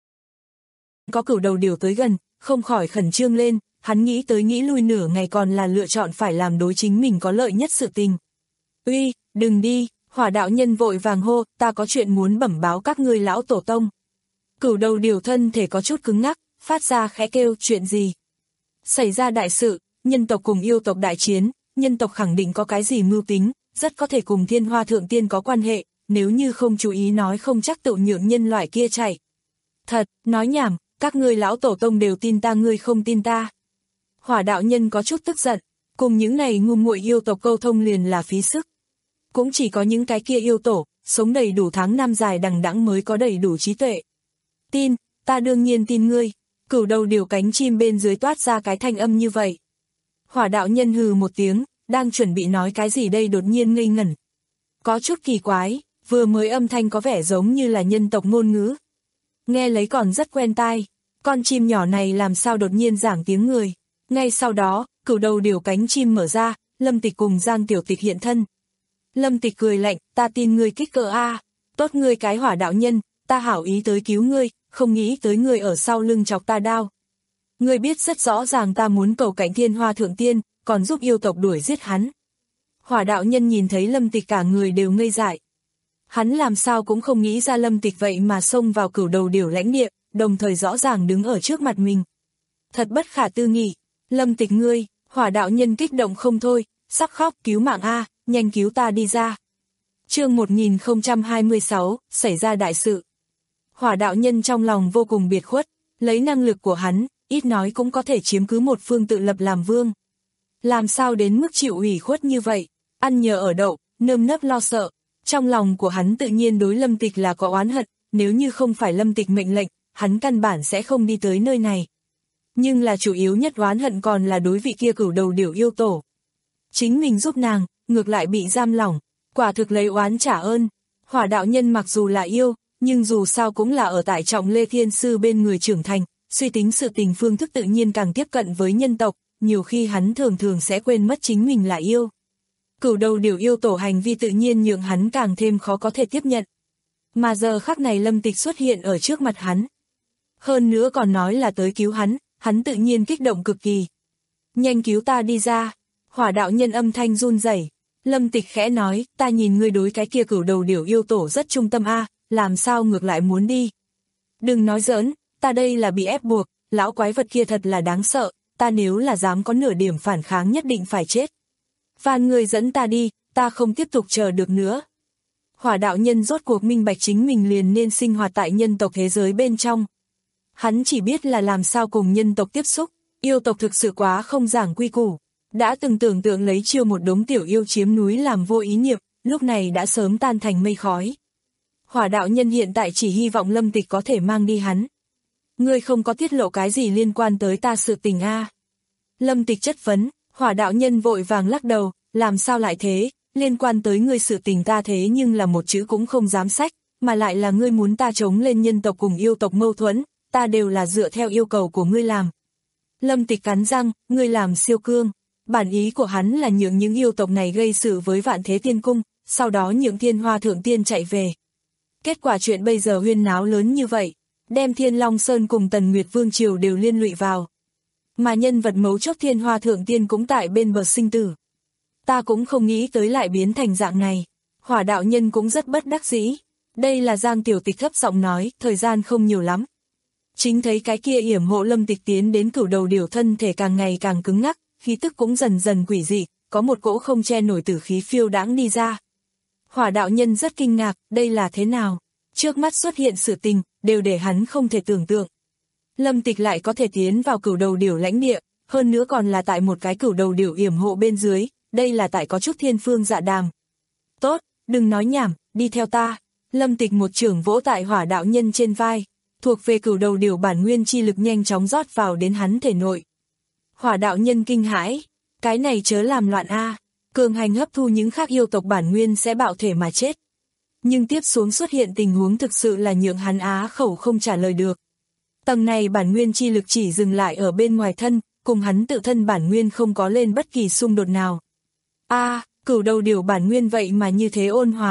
Có cửu đầu điểu tới gần, không khỏi khẩn trương lên, hắn nghĩ tới nghĩ lui nửa ngày còn là lựa chọn phải làm đối chính mình có lợi nhất sự tình. Uy, đừng đi, Hỏa đạo nhân vội vàng hô, ta có chuyện muốn bẩm báo các ngươi lão tổ tông. Cửu đầu điểu thân thể có chút cứng ngắc, phát ra khẽ kêu, chuyện gì? Xảy ra đại sự, nhân tộc cùng yêu tộc đại chiến, nhân tộc khẳng định có cái gì mưu tính, rất có thể cùng Thiên Hoa Thượng Tiên có quan hệ, nếu như không chú ý nói không chắc tự nhượng nhân loại kia chạy. Thật, nói nhảm, các ngươi lão tổ tông đều tin ta, ngươi không tin ta. Hỏa đạo nhân có chút tức giận, cùng những này ngu muội yêu tộc câu thông liền là phí sức. Cũng chỉ có những cái kia yêu tổ, sống đầy đủ tháng năm dài đằng đẵng mới có đầy đủ trí tuệ. Tin, ta đương nhiên tin ngươi. Cửu đầu điểu cánh chim bên dưới toát ra cái thanh âm như vậy. Hỏa đạo nhân hừ một tiếng, đang chuẩn bị nói cái gì đây đột nhiên ngây ngẩn. Có chút kỳ quái, vừa mới âm thanh có vẻ giống như là nhân tộc ngôn ngữ. Nghe lấy còn rất quen tai, con chim nhỏ này làm sao đột nhiên giảng tiếng người. Ngay sau đó, cửu đầu điểu cánh chim mở ra, Lâm Tịch cùng Giang Tiểu Tịch hiện thân. Lâm Tịch cười lạnh, ta tin ngươi kích cỡ a, tốt ngươi cái hỏa đạo nhân, ta hảo ý tới cứu ngươi, không nghĩ tới ngươi ở sau lưng chọc ta đao. Ngươi biết rất rõ ràng ta muốn cầu cạnh Thiên Hoa Thượng Tiên, còn giúp yêu tộc đuổi giết hắn. Hỏa đạo nhân nhìn thấy Lâm Tịch cả người đều ngây dại. Hắn làm sao cũng không nghĩ ra Lâm Tịch vậy mà xông vào cửu đầu điểu lãnh địa, đồng thời rõ ràng đứng ở trước mặt mình. Thật bất khả tư nghị, Lâm Tịch ngươi, hỏa đạo nhân kích động không thôi, sắp khóc, cứu mạng a, nhanh cứu ta đi ra. Chương một nghìn không trăm hai mươi sáu, xảy ra đại sự. Hỏa đạo nhân trong lòng vô cùng biệt khuất, lấy năng lực của hắn, ít nói cũng có thể chiếm cứ một phương tự lập làm vương. Làm sao đến mức chịu ủy khuất như vậy, ăn nhờ ở đậu, nơm nớp lo sợ. Trong lòng của hắn tự nhiên đối Lâm Tịch là có oán hận, nếu như không phải Lâm Tịch mệnh lệnh, hắn căn bản sẽ không đi tới nơi này. Nhưng là chủ yếu nhất oán hận còn là đối vị kia cửu đầu điểu yêu tổ. Chính mình giúp nàng, ngược lại bị giam lỏng, quả thực lấy oán trả ơn. Hỏa đạo nhân mặc dù là yêu, nhưng dù sao cũng là ở tại Trọng Lê Thiên Sư bên người trưởng thành, suy tính sự tình phương thức tự nhiên càng tiếp cận với nhân tộc, nhiều khi hắn thường thường sẽ quên mất chính mình là yêu. Cửu đầu điểu yêu tổ hành vi tự nhiên nhượng hắn càng thêm khó có thể tiếp nhận. Mà giờ khắc này Lâm Tịch xuất hiện ở trước mặt hắn. Hơn nữa còn nói là tới cứu hắn, hắn tự nhiên kích động cực kỳ. Nhanh cứu ta đi ra. Hỏa đạo nhân âm thanh run rẩy. Lâm Tịch khẽ nói, ta nhìn ngươi đối cái kia cửu đầu điểu yêu tổ rất trung tâm a, làm sao ngược lại muốn đi. Đừng nói giỡn, ta đây là bị ép buộc, lão quái vật kia thật là đáng sợ, ta nếu là dám có nửa điểm phản kháng nhất định phải chết. Van ngươi dẫn ta đi, ta không tiếp tục chờ được nữa. Hỏa đạo nhân rốt cuộc minh bạch chính mình liền nên sinh hoạt tại nhân tộc thế giới bên trong. Hắn chỉ biết là làm sao cùng nhân tộc tiếp xúc, yêu tộc thực sự quá không giảng quy củ. Đã từng tưởng tượng lấy chiêu một đống tiểu yêu chiếm núi làm vô ý niệm, lúc này đã sớm tan thành mây khói. Hỏa đạo nhân hiện tại chỉ hy vọng Lâm Tịch có thể mang đi hắn. Ngươi không có tiết lộ cái gì liên quan tới ta sự tình a? Lâm Tịch chất vấn, hỏa đạo nhân vội vàng lắc đầu, làm sao lại thế, liên quan tới ngươi sự tình ta thế nhưng là một chữ cũng không dám sách, mà lại là ngươi muốn ta chống lên nhân tộc cùng yêu tộc mâu thuẫn, ta đều là dựa theo yêu cầu của ngươi làm. Lâm Tịch cắn răng, ngươi làm siêu cương. Bản ý của hắn là nhượng những yêu tộc này gây sự với Vạn Thế Tiên Cung, sau đó nhượng Thiên Hoa Thượng Tiên chạy về. Kết quả chuyện bây giờ huyên náo lớn như vậy, đem Thiên Long Sơn cùng Tần Nguyệt Vương Triều đều liên lụy vào. Mà nhân vật mấu chốt Thiên Hoa Thượng Tiên cũng tại bên bờ sinh tử. Ta cũng không nghĩ tới lại biến thành dạng này. Hỏa đạo nhân cũng rất bất đắc dĩ. Đây là Giang Tiểu Tịch thấp giọng nói, thời gian không nhiều lắm. Chính thấy cái kia yểm hộ Lâm Tịch tiến đến cửu đầu điểu thân thể càng ngày càng cứng ngắc, khí tức cũng dần dần quỷ dị, có một cỗ không che nổi tử khí phiêu đãng đi ra. Hỏa đạo nhân rất kinh ngạc, đây là thế nào? Trước mắt xuất hiện sự tình, đều để hắn không thể tưởng tượng. Lâm Tịch lại có thể tiến vào cửu đầu điểu lãnh địa, hơn nữa còn là tại một cái cửu đầu điểu yểm hộ bên dưới, đây là tại có chút thiên phương dạ đàm. Tốt, đừng nói nhảm, đi theo ta. Lâm Tịch một chưởng vỗ tại hỏa đạo nhân trên vai, thuộc về cửu đầu điểu bản nguyên chi lực nhanh chóng rót vào đến hắn thể nội. Hỏa đạo nhân kinh hãi, cái này chớ làm loạn a, cường hành hấp thu những khác yêu tộc bản nguyên sẽ bạo thể mà chết. Nhưng tiếp xuống xuất hiện tình huống thực sự là nhượng hắn á khẩu không trả lời được. Tầng này bản nguyên chi lực chỉ dừng lại ở bên ngoài thân, cùng hắn tự thân bản nguyên không có lên bất kỳ xung đột nào. A, cửu đầu điểu bản nguyên vậy mà như thế ôn hòa,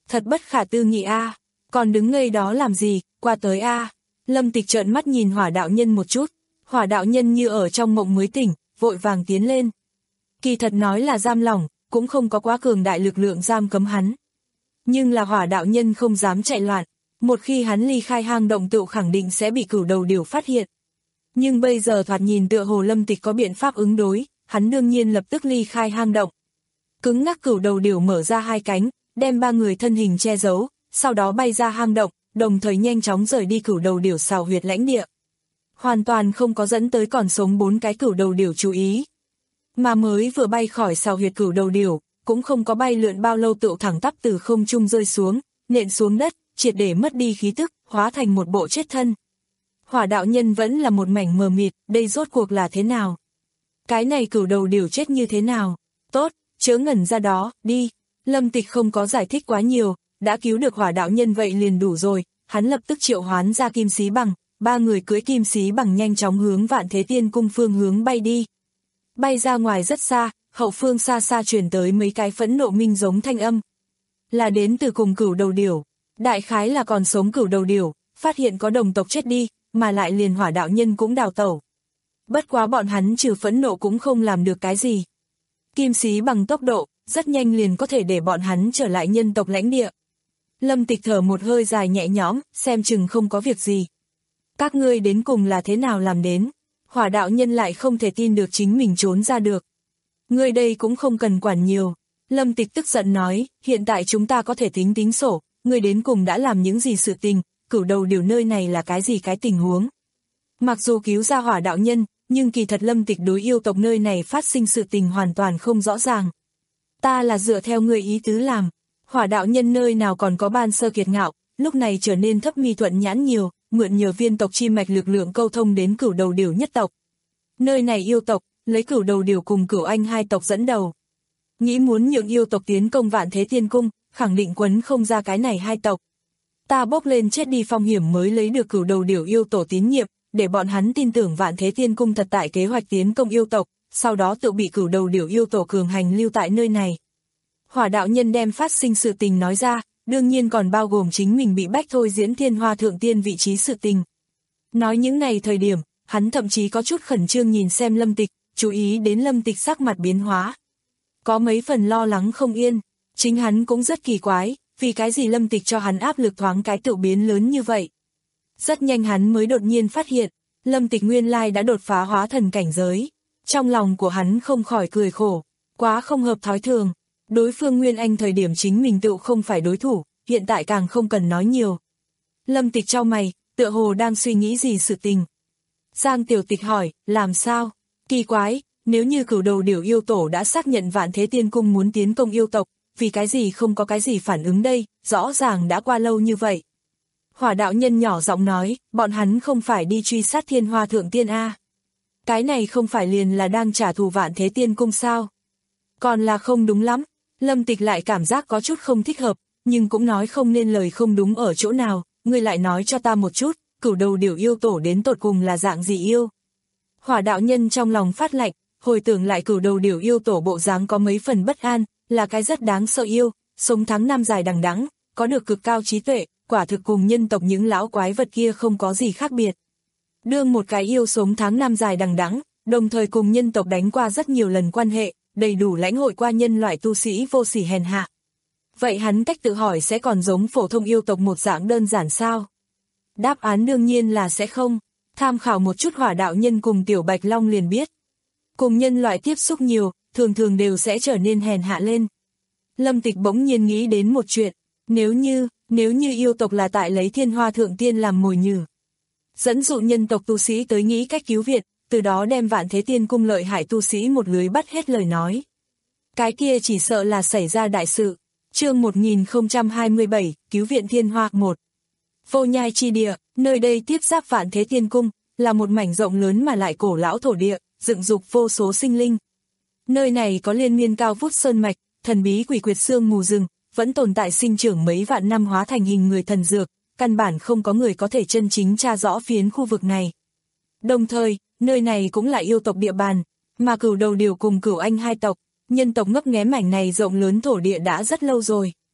thật bất khả tư nghị a, còn đứng ngây đó làm gì, qua tới a. Lâm Tịch trợn mắt nhìn Hỏa đạo nhân một chút, Hỏa đạo nhân như ở trong mộng mới tỉnh, vội vàng tiến lên. Kỳ thật nói là giam lỏng, cũng không có quá cường đại lực lượng giam cấm hắn. Nhưng là Hỏa đạo nhân không dám chạy loạn, một khi hắn ly khai hang động tựu khẳng định sẽ bị Cửu Đầu Điểu phát hiện. Nhưng bây giờ thoạt nhìn tựa hồ Lâm Tịch có biện pháp ứng đối, hắn đương nhiên lập tức ly khai hang động. Cứng ngắc Cửu Đầu Điểu mở ra hai cánh, đem ba người thân hình che giấu, sau đó bay ra hang động, đồng thời nhanh chóng rời đi Cửu Đầu Điểu xào huyệt lãnh địa. Hoàn toàn không có dẫn tới còn sống bốn cái Cửu Đầu Điểu chú ý. Mà mới vừa bay khỏi xào huyệt Cửu Đầu Điểu, cũng không có bay lượn bao lâu tựu thẳng tắp từ không trung rơi xuống, nện xuống đất, triệt để mất đi khí tức, hóa thành một bộ chết thân. Hỏa đạo nhân vẫn là một mảnh mờ mịt, đây rốt cuộc là thế nào? Cái này Cửu Đầu Điểu chết như thế nào? Tốt, chớ ngẩn ra đó, đi. Lâm Tịch không có giải thích quá nhiều, đã cứu được Hỏa đạo nhân vậy liền đủ rồi, hắn lập tức triệu hoán ra Kim Xí Bằng, ba người cưỡi Kim Xí Bằng nhanh chóng hướng Vạn Thế Tiên Cung phương hướng bay đi. Bay ra ngoài rất xa, hậu phương xa xa truyền tới mấy cái phẫn nộ minh giống thanh âm. Là đến từ cùng Cửu Đầu Điểu, đại khái là còn sống Cửu Đầu Điểu, phát hiện có đồng tộc chết đi, mà lại liền Hỏa đạo nhân cũng đào tẩu. Bất quá bọn hắn trừ phẫn nộ cũng không làm được cái gì. Kim Xí Bằng tốc độ, rất nhanh liền có thể để bọn hắn trở lại nhân tộc lãnh địa. Lâm Tịch thở một hơi dài nhẹ nhõm, xem chừng không có việc gì. Các ngươi đến cùng là thế nào làm đến? Hỏa đạo nhân lại không thể tin được chính mình trốn ra được. Ngươi đây cũng không cần quản nhiều. Lâm Tịch tức giận nói, hiện tại chúng ta có thể tính tính sổ, ngươi đến cùng đã làm những gì sự tình, Cửu Đầu Điểu nơi này là cái gì cái tình huống. Mặc dù cứu ra Hỏa đạo nhân, nhưng kỳ thật Lâm Tịch đối yêu tộc nơi này phát sinh sự tình hoàn toàn không rõ ràng. Ta là dựa theo ngươi ý tứ làm. Hỏa đạo nhân nơi nào còn có ban sơ kiệt ngạo, lúc này trở nên thấp mi thuận nhãn nhiều, mượn nhờ viên tộc chi mạch lực lượng câu thông đến Cửu Đầu Điểu nhất tộc. Nơi này yêu tộc, lấy Cửu Đầu Điểu cùng Cửu Anh hai tộc dẫn đầu. Nghĩ muốn nhượng yêu tộc tiến công Vạn Thế Tiên Cung, khẳng định quấn không ra cái này hai tộc. Ta bốc lên chết đi phong hiểm mới lấy được Cửu Đầu Điểu yêu tổ tín nhiệm, để bọn hắn tin tưởng Vạn Thế Tiên Cung thật tại kế hoạch tiến công yêu tộc, sau đó tự bị Cửu Đầu Điểu yêu tổ cường hành lưu tại nơi này. Hỏa đạo nhân đem phát sinh sự tình nói ra, đương nhiên còn bao gồm chính mình bị bách thôi diễn Thiên Hoa Thượng Tiên vị trí sự tình. Nói những này thời điểm, hắn thậm chí có chút khẩn trương nhìn xem Lâm Tịch, chú ý đến Lâm Tịch sắc mặt biến hóa. Có mấy phần lo lắng không yên, chính hắn cũng rất kỳ quái, vì cái gì Lâm Tịch cho hắn áp lực thoáng cái tự biến lớn như vậy. Rất nhanh hắn mới đột nhiên phát hiện, Lâm Tịch nguyên lai đã đột phá hóa thần cảnh giới. Trong lòng của hắn không khỏi cười khổ, quá không hợp thói thường. Đối phương Nguyên Anh thời điểm chính mình tự không phải đối thủ, hiện tại càng không cần nói nhiều. Lâm Tịch chau mày, tựa hồ đang suy nghĩ gì sự tình. Giang Tiểu Tịch hỏi, làm sao? Kỳ quái, nếu như Cửu Đầu Điểu yêu tổ đã xác nhận Vạn Thế Tiên Cung muốn tiến công yêu tộc, vì cái gì không có cái gì phản ứng đây, rõ ràng đã qua lâu như vậy. Hỏa đạo nhân nhỏ giọng nói, bọn hắn không phải đi truy sát Thiên Hoa Thượng Tiên A. Cái này không phải liền là đang trả thù Vạn Thế Tiên Cung sao? Còn là không đúng lắm. Lâm Tịch lại cảm giác có chút không thích hợp, nhưng cũng nói không nên lời không đúng ở chỗ nào, ngươi lại nói cho ta một chút, Cửu Đầu Điểu yêu tổ đến tột cùng là dạng gì yêu. Hỏa đạo nhân trong lòng phát lạnh, hồi tưởng lại Cửu Đầu Điểu yêu tổ bộ dáng có mấy phần bất an, là cái rất đáng sợ yêu, sống tháng năm dài đằng đẵng, có được cực cao trí tuệ, quả thực cùng nhân tộc những lão quái vật kia không có gì khác biệt. Đương một cái yêu sống tháng năm dài đằng đẵng, đồng thời cùng nhân tộc đánh qua rất nhiều lần quan hệ, đầy đủ lãnh hội qua nhân loại tu sĩ vô sỉ hèn hạ. Vậy hắn cách tự hỏi sẽ còn giống phổ thông yêu tộc một dạng đơn giản sao? Đáp án đương nhiên là sẽ không. Tham khảo một chút Hỏa đạo nhân cùng Tiểu Bạch Long liền biết. Cùng nhân loại tiếp xúc nhiều, thường thường đều sẽ trở nên hèn hạ lên. Lâm Tịch bỗng nhiên nghĩ đến một chuyện, nếu như, nếu như yêu tộc là tại lấy Thiên Hoa Thượng Tiên làm mồi nhử. Dẫn dụ nhân tộc tu sĩ tới nghĩ cách cứu viện, từ đó đem Vạn Thế Tiên Cung lợi hại tu sĩ một lưới bắt hết lời nói. Cái kia chỉ sợ là xảy ra đại sự. Chương một nghìn không trăm hai mươi bảy, Cứu viện Thiên Hoa một. Vô Nhai chi địa, nơi đây tiếp giáp Vạn Thế Tiên Cung, là một mảnh rộng lớn mà lại cổ lão thổ địa, dựng dục vô số sinh linh. Nơi này có liên miên cao vút sơn mạch, thần bí quỷ quyệt sương mù rừng, vẫn tồn tại sinh trưởng mấy vạn năm hóa thành hình người thần dược, căn bản không có người có thể chân chính tra rõ phiến khu vực này. Đồng thời, nơi này cũng là yêu tộc địa bàn, mà Cửu Đầu Điểu cùng Cửu Anh hai tộc, nhân tộc ngấp nghé mảnh này rộng lớn thổ địa đã rất lâu rồi.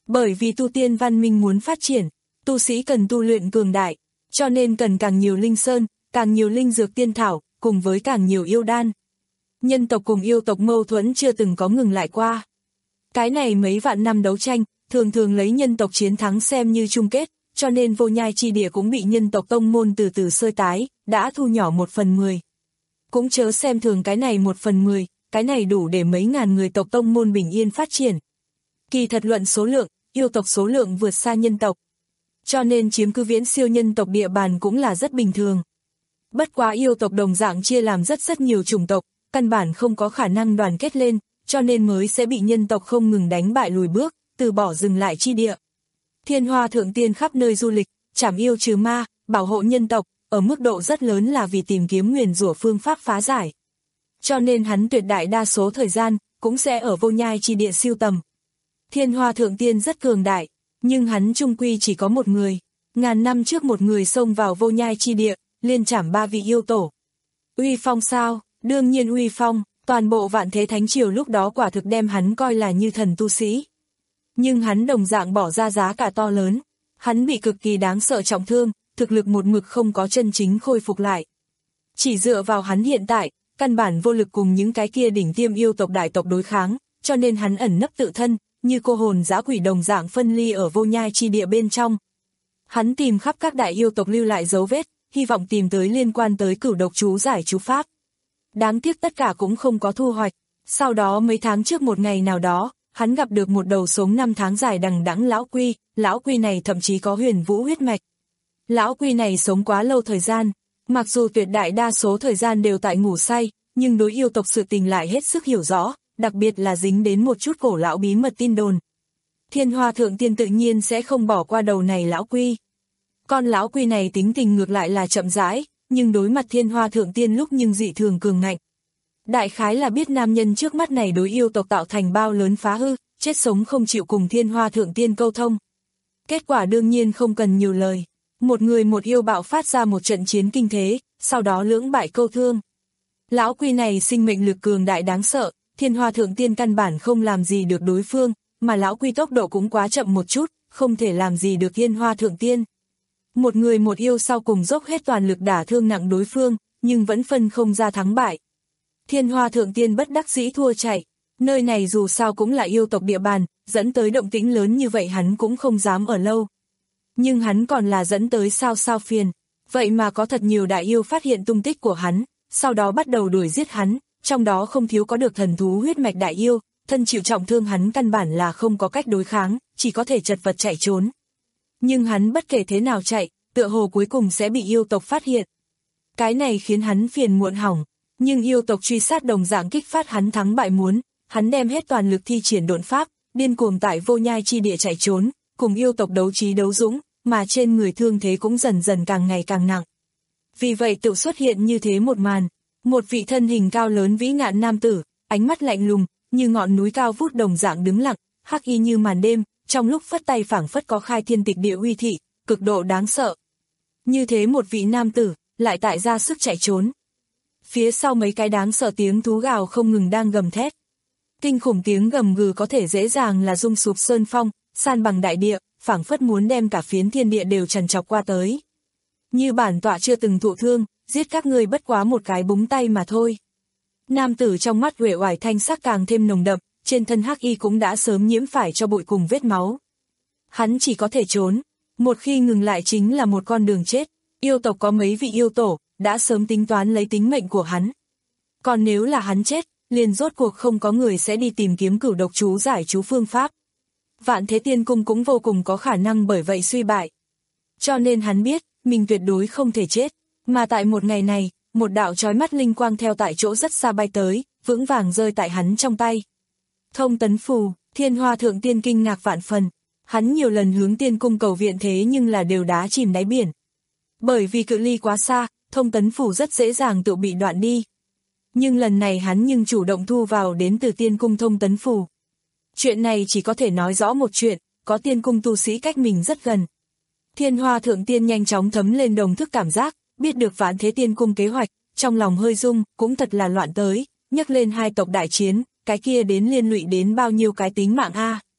Bởi vì tu tiên văn minh muốn phát triển, tu sĩ cần tu luyện cường đại, cho nên cần càng nhiều linh sơn, càng nhiều linh dược tiên thảo, cùng với càng nhiều yêu đan. Nhân tộc cùng yêu tộc mâu thuẫn chưa từng có ngừng lại qua. Cái này mấy vạn năm đấu tranh, thường thường lấy nhân tộc chiến thắng xem như chung kết, cho nên Vô Nhai chi địa cũng bị nhân tộc tông môn từ từ sơi tái, đã thu nhỏ một phần mười. Cũng chớ xem thường cái này một phần mười, cái này đủ để mấy ngàn người tộc tông môn bình yên phát triển. Kỳ thật luận số lượng, yêu tộc số lượng vượt xa nhân tộc. Cho nên chiếm cứ viễn siêu nhân tộc địa bàn cũng là rất bình thường. Bất quá yêu tộc đồng dạng chia làm rất rất nhiều chủng tộc, căn bản không có khả năng đoàn kết lên, cho nên mới sẽ bị nhân tộc không ngừng đánh bại lùi bước, từ bỏ dừng lại chi địa. Thiên Hoa Thượng Tiên khắp nơi du lịch, trảm yêu trừ ma, bảo hộ nhân tộc, ở mức độ rất lớn là vì tìm kiếm nguyền rủa phương pháp phá giải. Cho nên hắn tuyệt đại đa số thời gian, cũng sẽ ở Vô Nhai chi địa siêu tầm. Thiên Hoa Thượng Tiên rất cường đại, nhưng hắn chung quy chỉ có một người. Ngàn năm trước một người xông vào Vô Nhai chi địa, liên trảm ba vị yêu tổ. Uy phong sao? Đương nhiên uy phong, toàn bộ Vạn Thế Thánh Triều lúc đó quả thực đem hắn coi là như thần tu sĩ. Nhưng hắn đồng dạng bỏ ra giá cả to lớn, hắn bị cực kỳ đáng sợ trọng thương, thực lực một mực không có chân chính khôi phục lại. Chỉ dựa vào hắn hiện tại, căn bản vô lực cùng những cái kia đỉnh tiêm yêu tộc đại tộc đối kháng, cho nên hắn ẩn nấp tự thân, như cô hồn dã quỷ đồng dạng phân ly ở Vô Nhai chi địa bên trong. Hắn tìm khắp các đại yêu tộc lưu lại dấu vết, hy vọng tìm tới liên quan tới cửu độc chú giải chú pháp. Đáng tiếc tất cả cũng không có thu hoạch. Sau đó mấy tháng trước một ngày nào đó, hắn gặp được một đầu sống năm tháng dài đằng đẵng lão quy, lão quy này thậm chí có huyền vũ huyết mạch. Lão quy này sống quá lâu thời gian, mặc dù tuyệt đại đa số thời gian đều tại ngủ say, nhưng đối yêu tộc sự tình lại hết sức hiểu rõ, đặc biệt là dính đến một chút cổ lão bí mật tin đồn. Thiên Hoa Thượng Tiên tự nhiên sẽ không bỏ qua đầu này lão quy. Con lão quy này tính tình ngược lại là chậm rãi, nhưng đối mặt Thiên Hoa Thượng Tiên lúc nhưng dị thường cường ngạnh. Đại khái là biết nam nhân trước mắt này đối yêu tộc tạo thành bao lớn phá hư, chết sống không chịu cùng Thiên Hoa Thượng Tiên câu thông. Kết quả đương nhiên không cần nhiều lời. Một người một yêu bạo phát ra một trận chiến kinh thế, sau đó lưỡng bại câu thương. Lão quy này sinh mệnh lực cường đại đáng sợ, Thiên Hoa Thượng Tiên căn bản không làm gì được đối phương, mà lão quy tốc độ cũng quá chậm một chút, không thể làm gì được Thiên Hoa Thượng Tiên. Một người một yêu sau cùng dốc hết toàn lực đả thương nặng đối phương, nhưng vẫn phân không ra thắng bại. Thiên Hoa Thượng Tiên bất đắc dĩ thua chạy, nơi này dù sao cũng là yêu tộc địa bàn, dẫn tới động tĩnh lớn như vậy hắn cũng không dám ở lâu. Nhưng hắn còn là dẫn tới sao sao phiền, vậy mà có thật nhiều đại yêu phát hiện tung tích của hắn, sau đó bắt đầu đuổi giết hắn, trong đó không thiếu có được thần thú huyết mạch đại yêu, thân chịu trọng thương hắn căn bản là không có cách đối kháng, chỉ có thể chật vật chạy trốn. Nhưng hắn bất kể thế nào chạy, tựa hồ cuối cùng sẽ bị yêu tộc phát hiện. Cái này khiến hắn phiền muộn hỏng, nhưng yêu tộc truy sát đồng dạng kích phát hắn thắng bại muốn, hắn đem hết toàn lực thi triển độn pháp, điên cuồng tại Vô Nhai chi địa chạy trốn, cùng yêu tộc đấu trí đấu dũng, mà trên người thương thế cũng dần dần càng ngày càng nặng. Vì vậy tự xuất hiện như thế một màn, một vị thân hình cao lớn vĩ ngạn nam tử, ánh mắt lạnh lùng, như ngọn núi cao vút đồng dạng đứng lặng, hắc y như màn đêm, trong lúc phất tay phảng phất có khai thiên tịch địa uy thị, cực độ đáng sợ. Như thế một vị nam tử, lại tại ra sức chạy trốn. Phía sau mấy cái đáng sợ tiếng thú gào không ngừng đang gầm thét. Kinh khủng tiếng gầm gừ có thể dễ dàng là rung sụp sơn phong, san bằng đại địa, phảng phất muốn đem cả phiến thiên địa đều trằn trọc qua tới. Như bản tọa chưa từng thụ thương, giết các ngươi bất quá một cái búng tay mà thôi. Nam tử trong mắt uể oải thanh sắc càng thêm nồng đậm, trên thân hắc y cũng đã sớm nhiễm phải cho bụi cùng vết máu. Hắn chỉ có thể trốn, một khi ngừng lại chính là một con đường chết. Yêu tộc có mấy vị yêu tổ, đã sớm tính toán lấy tính mệnh của hắn. Còn nếu là hắn chết, liền rốt cuộc không có người sẽ đi tìm kiếm cửu độc chú giải chú phương pháp. Vạn Thế Tiên Cung cũng vô cùng có khả năng bởi vậy suy bại. Cho nên hắn biết, mình tuyệt đối không thể chết. Mà tại một ngày này, một đạo chói mắt linh quang theo tại chỗ rất xa bay tới, vững vàng rơi tại hắn trong tay. Thông tấn phù, Thiên Hoa Thượng Tiên kinh ngạc vạn phần. Hắn nhiều lần hướng Tiên Cung cầu viện thế nhưng là đều đá chìm đáy biển. Bởi vì cự ly quá xa, thông tấn phù rất dễ dàng tự bị đoạn đi. Nhưng lần này hắn nhưng chủ động thu vào đến từ Tiên Cung thông tấn phù. Chuyện này chỉ có thể nói rõ một chuyện, có Tiên Cung tu sĩ cách mình rất gần. Thiên Hoa Thượng Tiên nhanh chóng thấm lên đồng thức cảm giác, biết được Vạn Thế Tiên Cung kế hoạch, trong lòng hơi rung, cũng thật là loạn tới, nhắc lên hai tộc đại chiến, cái kia đến liên lụy đến bao nhiêu cái tính mạng a.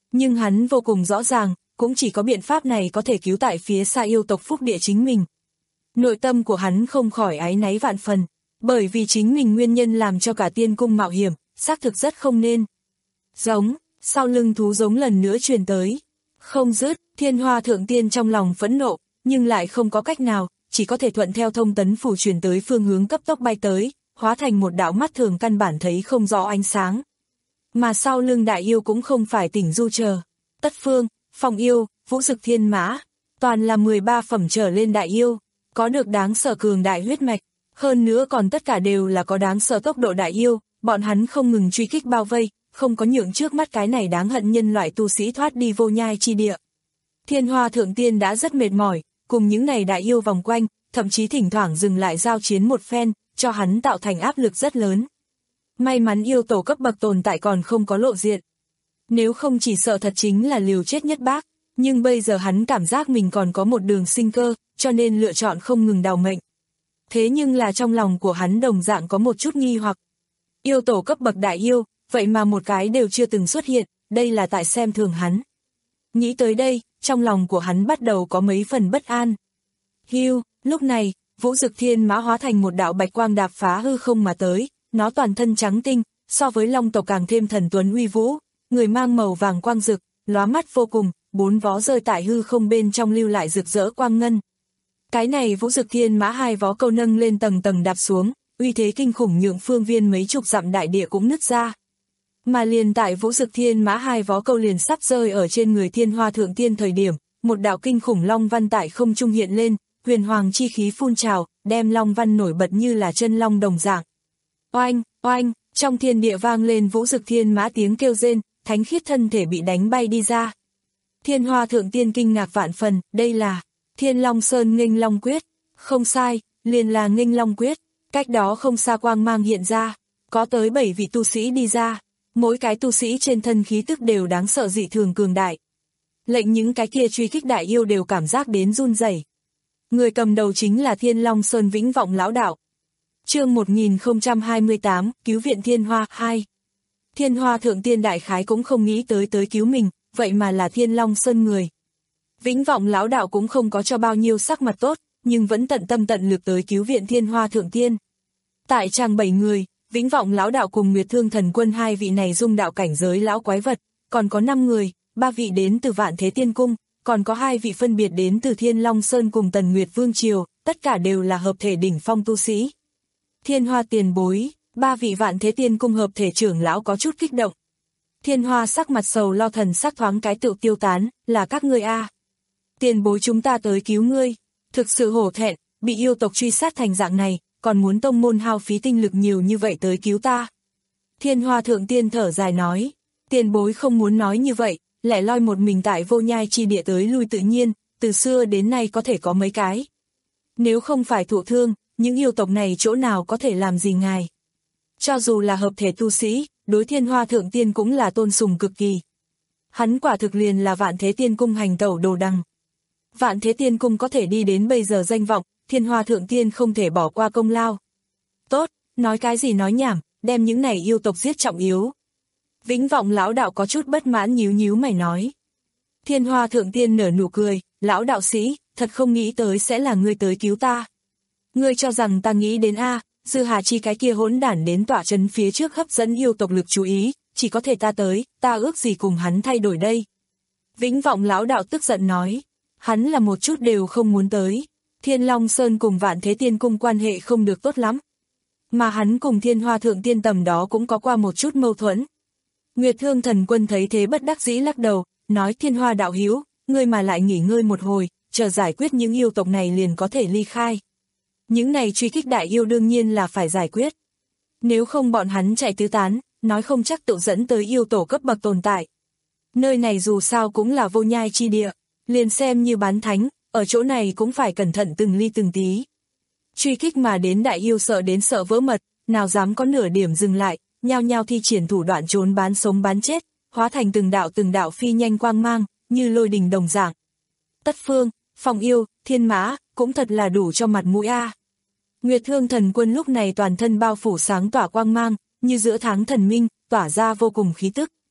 Nhưng hắn vô cùng rõ ràng, cũng chỉ có biện pháp này có thể cứu tại phía xa yêu tộc phúc địa chính mình. Nội tâm của hắn không khỏi áy náy vạn phần, bởi vì chính mình nguyên nhân làm cho cả tiên cung mạo hiểm, xác thực rất không nên. Giống, sau lưng thú giống lần nữa truyền tới. Không dứt, Thiên Hoa Thượng Tiên trong lòng phẫn nộ, nhưng lại không có cách nào, chỉ có thể thuận theo thông tấn phủ truyền tới phương hướng cấp tốc bay tới, hóa thành một đạo mắt thường căn bản thấy không rõ ánh sáng. Mà sau lưng đại yêu cũng không phải Tỉnh Du chờ. Tất Phương, Phong Yêu, Vũ Dực Thiên Mã, toàn là mười ba phẩm trở lên đại yêu, có được đáng sợ cường đại huyết mạch, hơn nữa còn tất cả đều là có đáng sợ tốc độ đại yêu, bọn hắn không ngừng truy kích bao vây, không có nhượng trước mắt cái này đáng hận nhân loại tu sĩ thoát đi vô nhai chi địa. Thiên Hoa Thượng Tiên đã rất mệt mỏi, cùng những này đại yêu vòng quanh, thậm chí thỉnh thoảng dừng lại giao chiến một phen, cho hắn tạo thành áp lực rất lớn. May mắn yêu tổ cấp bậc tồn tại còn không có lộ diện. Nếu không chỉ sợ thật chính là liều chết nhất bác, nhưng bây giờ hắn cảm giác mình còn có một đường sinh cơ, cho nên lựa chọn không ngừng đào mệnh. Thế nhưng là trong lòng của hắn đồng dạng có một chút nghi hoặc. Yêu tổ cấp bậc đại yêu, vậy mà một cái đều chưa từng xuất hiện, đây là tại xem thường hắn. Nghĩ tới đây, trong lòng của hắn bắt đầu có mấy phần bất an. Hiu, lúc này, Vũ Dực Thiên Mã hóa thành một đạo bạch quang đạp phá hư không mà tới, nó toàn thân trắng tinh, so với long tộc càng thêm thần tuấn uy vũ, người mang màu vàng quang rực, lóa mắt vô cùng, bốn vó rơi tại hư không bên trong lưu lại rực rỡ quang ngân. Cái này Vũ Dực Thiên Mã hai vó câu nâng lên tầng tầng đạp xuống, uy thế kinh khủng nhượng phương viên mấy chục dặm đại địa cũng nứt ra. Mà liền tại Vũ Dực Thiên Mã hai vó câu liền sắp rơi ở trên người Thiên Hoa Thượng Tiên thời điểm, một đạo kinh khủng long văn tại không trung hiện lên, huyền hoàng chi khí phun trào, đem long văn nổi bật như là chân long đồng dạng. Oanh, oanh, trong thiên địa vang lên Vũ Dực Thiên Mã tiếng kêu rên, thánh khiết thân thể bị đánh bay đi ra. Thiên Hoa Thượng Tiên kinh ngạc vạn phần, đây là Thiên Long Sơn Nghênh Long Quyết. Không sai, liền là Nghênh Long Quyết. Cách đó không xa quang mang hiện ra, có tới bảy vị tu sĩ đi ra, mỗi cái tu sĩ trên thân khí tức đều đáng sợ dị thường cường đại. Lệnh những cái kia truy kích đại yêu đều cảm giác đến run rẩy. Người cầm đầu chính là Thiên Long Sơn Vĩnh Vọng lão đạo. Chương một nghìn không trăm hai mươi tám, cứu viện Thiên Hoa hai. Thiên Hoa Thượng Tiên đại khái cũng không nghĩ tới tới cứu mình, vậy mà là Thiên Long Sơn người. Vĩnh Vọng lão đạo cũng không có cho bao nhiêu sắc mặt tốt, nhưng vẫn tận tâm tận lực tới cứu viện Thiên Hoa Thượng Tiên. Tại tràng bảy người, Vĩnh Vọng lão đạo cùng Nguyệt Thương Thần Quân hai vị này dung đạo cảnh giới lão quái vật, còn có năm người, ba vị đến từ Vạn Thế Tiên Cung, còn có hai vị phân biệt đến từ Thiên Long Sơn cùng Tần Nguyệt Vương Triều, tất cả đều là hợp thể đỉnh phong tu sĩ. Thiên Hoa tiền bối, ba vị Vạn Thế Tiên Cung hợp thể trưởng lão có chút kích động. Thiên Hoa sắc mặt sầu lo thần sắc thoáng cái tự tiêu tán, là các ngươi a. Tiền bối chúng ta tới cứu ngươi, thực sự hổ thẹn, bị yêu tộc truy sát thành dạng này, còn muốn tông môn hao phí tinh lực nhiều như vậy tới cứu ta. Thiên Hoa Thượng Tiên thở dài nói, tiền bối không muốn nói như vậy, lẻ loi một mình tại vô nhai chi địa tới lui tự nhiên, từ xưa đến nay có thể có mấy cái. Nếu không phải thụ thương, những yêu tộc này chỗ nào có thể làm gì ngài. Cho dù là hợp thể tu sĩ, đối Thiên Hoa Thượng Tiên cũng là tôn sùng cực kỳ. Hắn quả thực liền là Vạn Thế Tiên Cung hành tẩu đồ đằng. Vạn Thế Tiên Cung có thể đi đến bây giờ danh vọng, Thiên Hoa Thượng Tiên không thể bỏ qua công lao. Tốt, nói cái gì nói nhảm, đem những này yêu tộc giết trọng yếu. Vĩnh Vọng lão đạo có chút bất mãn nhíu nhíu mày nói. Thiên Hoa Thượng Tiên nở nụ cười, lão đạo sĩ, thật không nghĩ tới sẽ là ngươi tới cứu ta. Ngươi cho rằng ta nghĩ đến a, Dư Hà Chi cái kia hỗn đản đến tỏa trấn phía trước hấp dẫn yêu tộc lực chú ý, chỉ có thể ta tới, ta ước gì cùng hắn thay đổi đây. Vĩnh Vọng lão đạo tức giận nói, hắn là một chút đều không muốn tới. Thiên Long Sơn cùng Vạn Thế Tiên Cung quan hệ không được tốt lắm. Mà hắn cùng Thiên Hoa Thượng Tiên tầm đó cũng có qua một chút mâu thuẫn. Nguyệt Thương Thần Quân thấy thế bất đắc dĩ lắc đầu, nói Thiên Hoa đạo hữu, ngươi mà lại nghỉ ngơi một hồi, chờ giải quyết những yêu tộc này liền có thể ly khai. Những này truy kích đại yêu đương nhiên là phải giải quyết. Nếu không bọn hắn chạy tứ tán, nói không chắc tự dẫn tới yêu tổ cấp bậc tồn tại. Nơi này dù sao cũng là vô nhai chi địa, liền xem như bán thánh, ở chỗ này cũng phải cẩn thận từng ly từng tí. Truy kích mà đến đại yêu sợ đến sợ vỡ mật, nào dám có nửa điểm dừng lại, nhao nhao thi triển thủ đoạn trốn bán sống bán chết, hóa thành từng đạo từng đạo phi nhanh quang mang, như lôi đình đồng dạng. Tất Phương, Phong Yêu, Thiên Mã, cũng thật là đủ cho mặt mũi a. Nguyệt Thương Thần Quân lúc này toàn thân bao phủ sáng tỏa quang mang, như giữa tháng thần minh, tỏa ra vô cùng khí tức.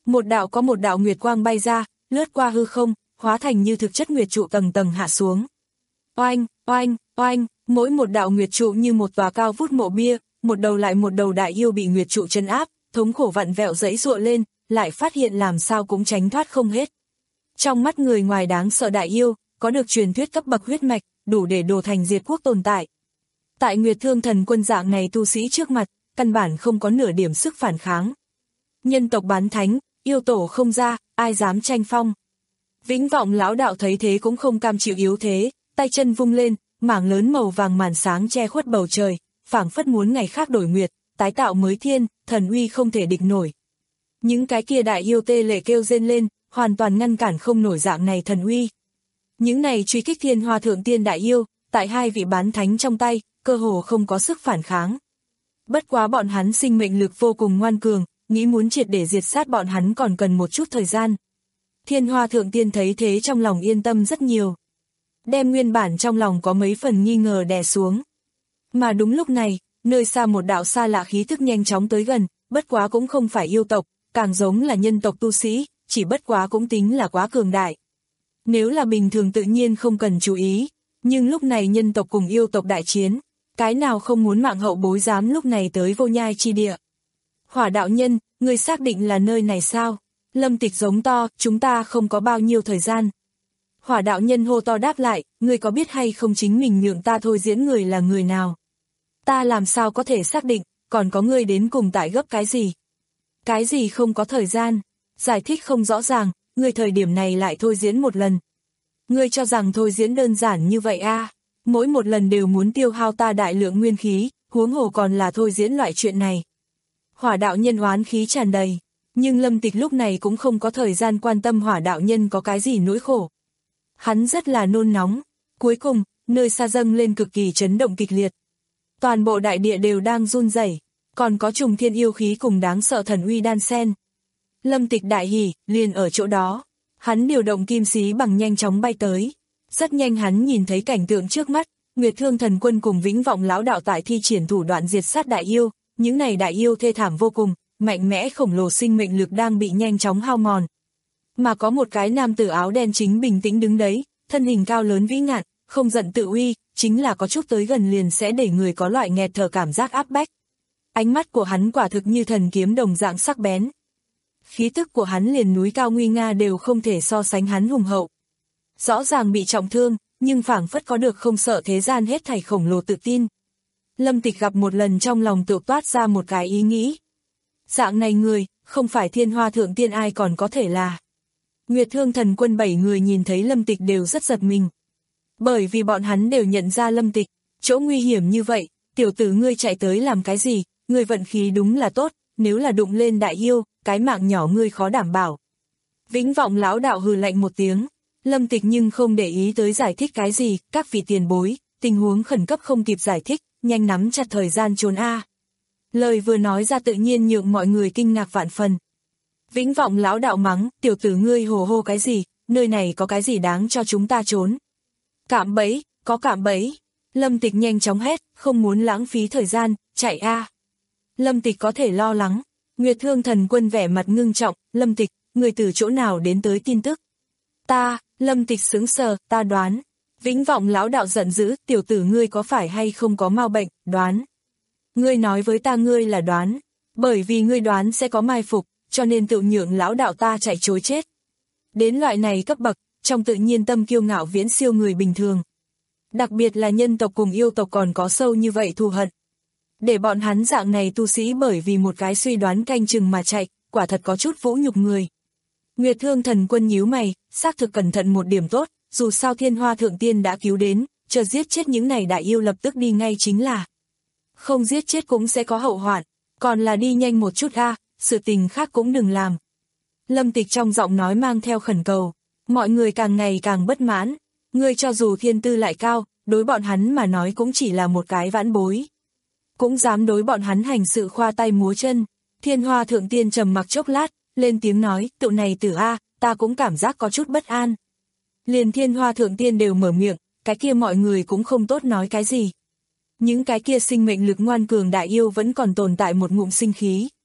Một đạo có một đạo nguyệt quang bay ra, lướt qua hư không, hóa thành như thực chất nguyệt trụ tầng tầng hạ xuống. Oanh, oanh, oanh, mỗi một đạo nguyệt trụ như một tòa cao vút mộ bia, một đầu lại một đầu đại yêu bị nguyệt trụ trấn áp, thống khổ vặn vẹo giãy giụa lên, lại phát hiện làm sao cũng tránh thoát không hết. Trong mắt người ngoài đáng sợ đại yêu, có được truyền thuyết cấp bậc huyết mạch, đủ để đổ thành diệt quốc tồn tại. Tại Nguyệt Thương Thần Quân dạng này tu sĩ trước mặt, căn bản không có nửa điểm sức phản kháng. Nhân tộc bán thánh, yêu tổ không ra, ai dám tranh phong. Vĩnh Vọng lão đạo thấy thế cũng không cam chịu yếu thế, tay chân vung lên, mảng lớn màu vàng màn sáng che khuất bầu trời, phảng phất muốn ngày khác đổi nguyệt, tái tạo mới thiên, thần uy không thể địch nổi. Những cái kia đại yêu tê lệ kêu rên lên, hoàn toàn ngăn cản không nổi dạng này thần uy. Những này truy kích Thiên Hoa Thượng Tiên đại yêu, tại hai vị bán thánh trong tay, cơ hồ không có sức phản kháng. Bất quá bọn hắn sinh mệnh lực vô cùng ngoan cường, nghĩ muốn triệt để diệt sát bọn hắn còn cần một chút thời gian. Thiên Hoa Thượng Tiên thấy thế trong lòng yên tâm rất nhiều. Đem nguyên bản trong lòng có mấy phần nghi ngờ đè xuống. Mà đúng lúc này, nơi xa một đạo xa lạ khí thức nhanh chóng tới gần, bất quá cũng không phải yêu tộc, càng giống là nhân tộc tu sĩ, chỉ bất quá cũng tính là quá cường đại. Nếu là bình thường tự nhiên không cần chú ý, nhưng lúc này nhân tộc cùng yêu tộc đại chiến, cái nào không muốn mạng hậu bối dám lúc này tới vô nhai chi địa. Hỏa đạo nhân, người xác định là nơi này sao? Lâm Tịch giống to, chúng ta không có bao nhiêu thời gian. Hỏa đạo nhân hô to đáp lại, người có biết hay không chính mình nhượng ta thôi diễn người là người nào? Ta làm sao có thể xác định, còn có người đến cùng tại gấp cái gì? Cái gì không có thời gian? Giải thích không rõ ràng, người thời điểm này lại thôi diễn một lần. Ngươi cho rằng thôi diễn đơn giản như vậy a? À? Mỗi một lần đều muốn tiêu hao ta đại lượng nguyên khí, huống hồ còn là thôi diễn loại chuyện này. Hỏa đạo nhân oán khí tràn đầy, nhưng Lâm Tịch lúc này cũng không có thời gian quan tâm hỏa đạo nhân có cái gì nỗi khổ. Hắn rất là nôn nóng, cuối cùng, nơi xa dâng lên cực kỳ chấn động kịch liệt. Toàn bộ đại địa đều đang run rẩy, còn có trùng thiên yêu khí cùng đáng sợ thần uy đan xen. Lâm Tịch đại hỉ, liền ở chỗ đó. Hắn điều động kim xí bằng nhanh chóng bay tới. Rất nhanh hắn nhìn thấy cảnh tượng trước mắt, Nguyệt Thương Thần Quân cùng Vĩnh Vọng lão đạo tại thi triển thủ đoạn diệt sát đại yêu, những này đại yêu thê thảm vô cùng, mạnh mẽ khổng lồ sinh mệnh lực đang bị nhanh chóng hao mòn. Mà có một cái nam tử áo đen chính bình tĩnh đứng đấy, thân hình cao lớn vĩ ngạn, không giận tự uy, chính là có chút tới gần liền sẽ để người có loại nghẹt thở cảm giác áp bách. Ánh mắt của hắn quả thực như thần kiếm đồng dạng sắc bén. Khí tức của hắn liền núi cao nguy nga đều không thể so sánh hắn hùng hậu. Rõ ràng bị trọng thương, nhưng phảng phất có được không sợ thế gian hết thảy khổng lồ tự tin. Lâm Tịch gặp một lần trong lòng tự toát ra một cái ý nghĩ. Dạng này người, không phải Thiên Hoa Thượng Tiên ai còn có thể là. Nguyệt Thương Thần Quân bảy người nhìn thấy Lâm Tịch đều rất giật mình. Bởi vì bọn hắn đều nhận ra Lâm Tịch, chỗ nguy hiểm như vậy, tiểu tử ngươi chạy tới làm cái gì, ngươi vận khí đúng là tốt, nếu là đụng lên đại yêu, cái mạng nhỏ ngươi khó đảm bảo. Vĩnh Vọng lão đạo hừ lạnh một tiếng, Lâm Tịch nhưng không để ý tới giải thích cái gì, các vị tiền bối, tình huống khẩn cấp không kịp giải thích, nhanh nắm chặt thời gian trốn a. Lời vừa nói ra tự nhiên nhượng mọi người kinh ngạc vạn phần. Vĩnh Vọng lão đạo mắng, tiểu tử ngươi hồ hô cái gì, nơi này có cái gì đáng cho chúng ta trốn. Cạm bẫy, có cạm bẫy. Lâm Tịch nhanh chóng hét, không muốn lãng phí thời gian, chạy a. Lâm Tịch có thể lo lắng. Nguyệt Thương Thần Quân vẻ mặt ngưng trọng, Lâm Tịch, người từ chỗ nào đến tới tin tức? Ta, Lâm Tịch sững sờ, ta đoán. Vĩnh Vọng lão đạo giận dữ, tiểu tử ngươi có phải hay không có mau bệnh, đoán. Ngươi nói với ta ngươi là đoán, bởi vì ngươi đoán sẽ có mai phục, cho nên tự nhượng lão đạo ta chạy trối chết. Đến loại này cấp bậc, trong tự nhiên tâm kiêu ngạo viễn siêu người bình thường. Đặc biệt là nhân tộc cùng yêu tộc còn có sâu như vậy thù hận. Để bọn hắn dạng này tu sĩ bởi vì một cái suy đoán canh chừng mà chạy, quả thật có chút vũ nhục người. Nguyệt Thương Thần Quân nhíu mày, xác thực cẩn thận một điểm tốt, dù sao Thiên Hoa Thượng Tiên đã cứu đến, chờ giết chết những này đại yêu lập tức đi ngay chính là. Không giết chết cũng sẽ có hậu hoạn, còn là đi nhanh một chút a, sự tình khác cũng đừng làm. Lâm Tịch trong giọng nói mang theo khẩn cầu, mọi người càng ngày càng bất mãn, ngươi cho dù thiên tư lại cao, đối bọn hắn mà nói cũng chỉ là một cái vãn bối. Cũng dám đối bọn hắn hành sự khoa tay múa chân. Thiên Hoa Thượng Tiên trầm mặc chốc lát, lên tiếng nói, tụi này tử a, ta cũng cảm giác có chút bất an. Liền Thiên Hoa Thượng Tiên đều mở miệng, cái kia mọi người cũng không tốt nói cái gì. Những cái kia sinh mệnh lực ngoan cường đại yêu vẫn còn tồn tại một ngụm sinh khí.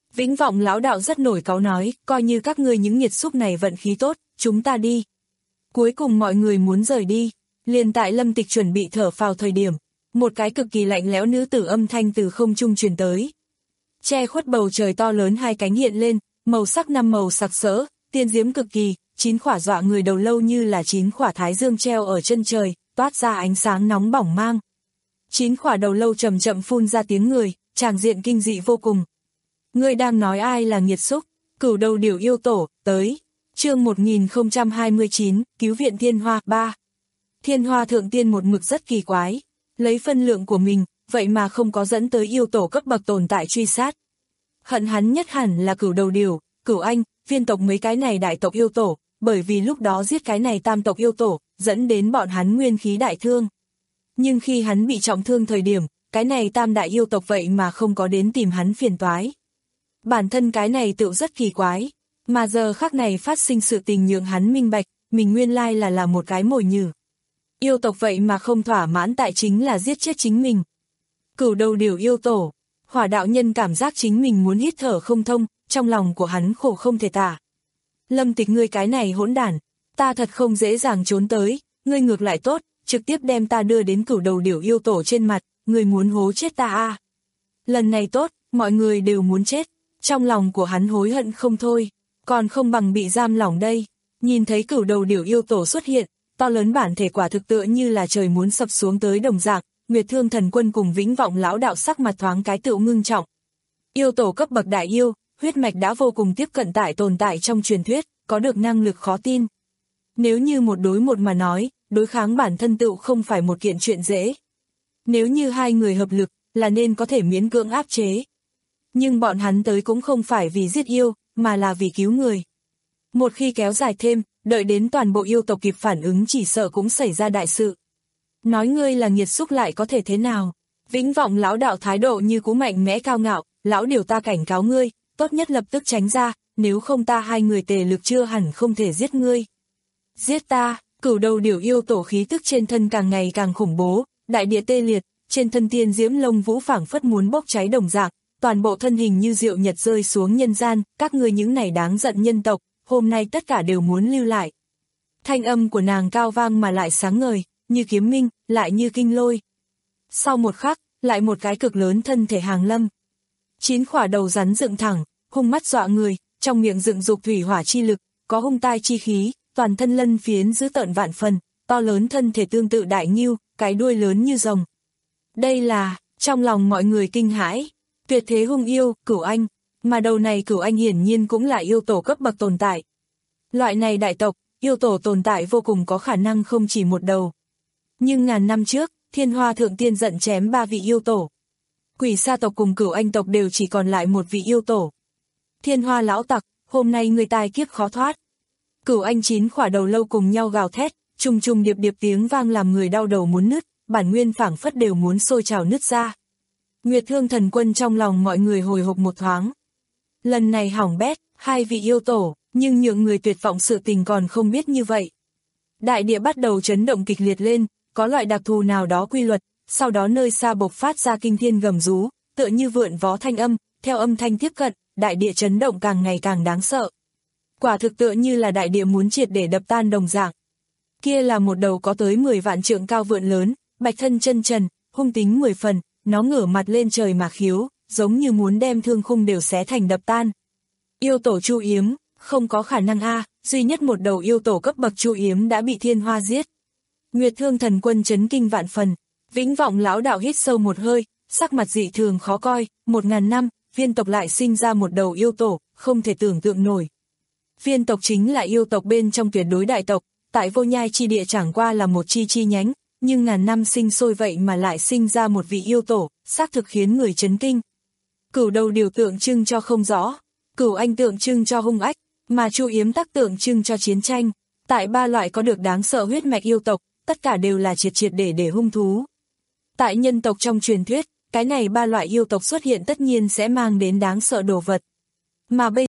Vĩnh Vọng lão đạo rất nổi cáu nói, coi như các ngươi những nghiệt xúc này vận khí tốt, chúng ta đi. Cuối cùng mọi người muốn rời đi, liền tại Lâm Tịch chuẩn bị thở phào thời điểm, một cái cực kỳ lạnh lẽo nữ tử âm thanh từ không trung truyền tới. Che khuất bầu trời to lớn hai cánh hiện lên, màu sắc năm màu sặc sỡ, tiên diễm cực kỳ, chín khỏa dọa người đầu lâu như là chín khỏa thái dương treo ở chân trời, toát ra ánh sáng nóng bỏng mang. Chín khỏa đầu lâu chậm chậm phun ra tiếng người, tràng diện kinh dị vô cùng. Ngươi đang nói ai là nghiệt xúc? Cửu đầu điểu yêu tổ, tới. Chương một nghìn không trăm hai mươi chín, cứu viện Thiên Hoa, ba. Thiên Hoa thượng tiên một mực rất kỳ quái, lấy phân lượng của mình, vậy mà không có dẫn tới yêu tổ cấp bậc tồn tại truy sát. Hận hắn nhất hẳn là cửu đầu điểu, cửu anh, viên tộc mấy cái này đại tộc yêu tổ, bởi vì lúc đó giết cái này tam tộc yêu tổ, dẫn đến bọn hắn nguyên khí đại thương. Nhưng khi hắn bị trọng thương thời điểm, cái này tam đại yêu tộc vậy mà không có đến tìm hắn phiền toái. Bản thân cái này tựu rất kỳ quái, mà giờ khắc này phát sinh sự tình nhượng hắn minh bạch, mình nguyên lai là là một cái mồi nhử. Yêu tộc vậy mà không thỏa mãn tại chính là giết chết chính mình. Cửu đầu điểu yêu tổ, Hỏa đạo nhân cảm giác chính mình muốn hít thở không thông, trong lòng của hắn khổ không thể tả. Lâm Tịch ngươi cái này hỗn đản, ta thật không dễ dàng trốn tới, ngươi ngược lại tốt, trực tiếp đem ta đưa đến cửu đầu điểu yêu tổ trên mặt, ngươi muốn hố chết ta à. Lần này tốt, mọi người đều muốn chết, trong lòng của hắn hối hận không thôi, còn không bằng bị giam lỏng đây. Nhìn thấy cửu đầu điểu yêu tổ xuất hiện, to lớn bản thể quả thực tựa như là trời muốn sập xuống tới đồng dạng, Nguyệt Thương Thần Quân cùng Vĩnh Vọng lão đạo sắc mặt thoáng cái tựu ngưng trọng. Yêu tổ cấp bậc đại yêu, huyết mạch đã vô cùng tiếp cận tại tồn tại trong truyền thuyết, có được năng lực khó tin. Nếu như một đối một mà nói, đối kháng bản thân tựu không phải một kiện chuyện dễ. Nếu như hai người hợp lực, là nên có thể miễn cưỡng áp chế. Nhưng bọn hắn tới cũng không phải vì giết yêu, mà là vì cứu người. Một khi kéo dài thêm, đợi đến toàn bộ yêu tộc kịp phản ứng chỉ sợ cũng xảy ra đại sự. Nói ngươi là nghiệt xúc lại có thể thế nào? Vĩnh Vọng lão đạo thái độ như cú mạnh mẽ cao ngạo, lão điều ta cảnh cáo ngươi, tốt nhất lập tức tránh ra, nếu không ta hai người tề lực chưa hẳn không thể giết ngươi. Giết ta, cửu đầu điểu yêu tổ khí tức trên thân càng ngày càng khủng bố, đại địa tê liệt, trên thân tiên diễm lông vũ phảng phất muốn bốc cháy đồng dạng, toàn bộ thân hình như diệu nhật rơi xuống nhân gian, các ngươi những này đáng giận nhân tộc, hôm nay tất cả đều muốn lưu lại. Thanh âm của nàng cao vang mà lại sáng ngời, như kiếm minh, lại như kinh lôi. Sau một khắc, lại một cái cực lớn thân thể hàng lâm. Chín khỏa đầu rắn dựng thẳng, hung mắt dọa người, trong miệng dựng dục thủy hỏa chi lực, có hung tai chi khí, toàn thân lân phiến dữ tợn vạn phần, to lớn thân thể tương tự đại ngưu, cái đuôi lớn như rồng. Đây là, trong lòng mọi người kinh hãi, tuyệt thế hung yêu, cửu anh, mà đầu này cửu anh hiển nhiên cũng là yêu tổ cấp bậc tồn tại. Loại này đại tộc, yêu tổ tồn tại vô cùng có khả năng không chỉ một đầu. Nhưng ngàn năm trước, Thiên Hoa thượng tiên giận chém ba vị yêu tổ. Quỷ sa tộc cùng cửu anh tộc đều chỉ còn lại một vị yêu tổ. Thiên Hoa lão tặc, hôm nay người tai kiếp khó thoát. Cửu anh chín khỏa đầu lâu cùng nhau gào thét, trùng trùng điệp điệp tiếng vang làm người đau đầu muốn nứt, bản nguyên phảng phất đều muốn sôi trào nứt ra. Nguyệt Thương Thần Quân trong lòng mọi người hồi hộp một thoáng. Lần này hỏng bét, hai vị yêu tổ, nhưng nhượng người tuyệt vọng sự tình còn không biết như vậy. Đại địa bắt đầu chấn động kịch liệt lên, có loại đặc thù nào đó quy luật, sau đó nơi xa bộc phát ra kinh thiên gầm rú, tựa như vượn vó thanh âm, theo âm thanh tiếp cận, đại địa chấn động càng ngày càng đáng sợ. Quả thực tựa như là đại địa muốn triệt để đập tan đồng dạng. Kia là một đầu có tới mười vạn trượng cao vượn lớn, bạch thân chân trần, hung tính mười phần, nó ngửa mặt lên trời mà khiếu, giống như muốn đem thương khung đều xé thành đập tan. Yêu tổ Chu Yếm, không có khả năng a, duy nhất một đầu yêu tổ cấp bậc Chu Yếm đã bị Thiên Hoa giết. Nguyệt Thương Thần Quân chấn kinh vạn phần, Vĩnh Vọng lão đạo hít sâu một hơi, sắc mặt dị thường khó coi, một ngàn năm, viên tộc lại sinh ra một đầu yêu tổ, không thể tưởng tượng nổi. Viên tộc chính là yêu tộc bên trong tuyệt đối đại tộc, tại Vô Nhai chi địa chẳng qua là một chi chi nhánh, nhưng ngàn năm sinh sôi vậy mà lại sinh ra một vị yêu tổ, xác thực khiến người chấn kinh. Cửu đầu điều tượng trưng cho không rõ, cửu anh tượng trưng cho hung ách, mà Chu Yếm tắc tượng trưng cho chiến tranh. Tại ba loại có được đáng sợ huyết mạch yêu tộc, tất cả đều là triệt triệt để để hung thú. Tại nhân tộc trong truyền thuyết, cái này ba loại yêu tộc xuất hiện tất nhiên sẽ mang đến đáng sợ đồ vật. Mà bây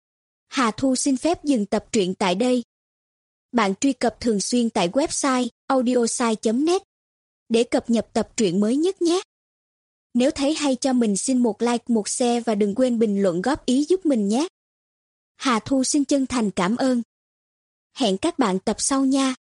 Hà Thu xin phép dừng tập truyện tại đây. Bạn truy cập thường xuyên tại website audiosai chấm net để cập nhật tập truyện mới nhất nhé. Nếu thấy hay cho mình xin một like, một share và đừng quên bình luận góp ý giúp mình nhé. Hà Thu xin chân thành cảm ơn. Hẹn các bạn tập sau nha.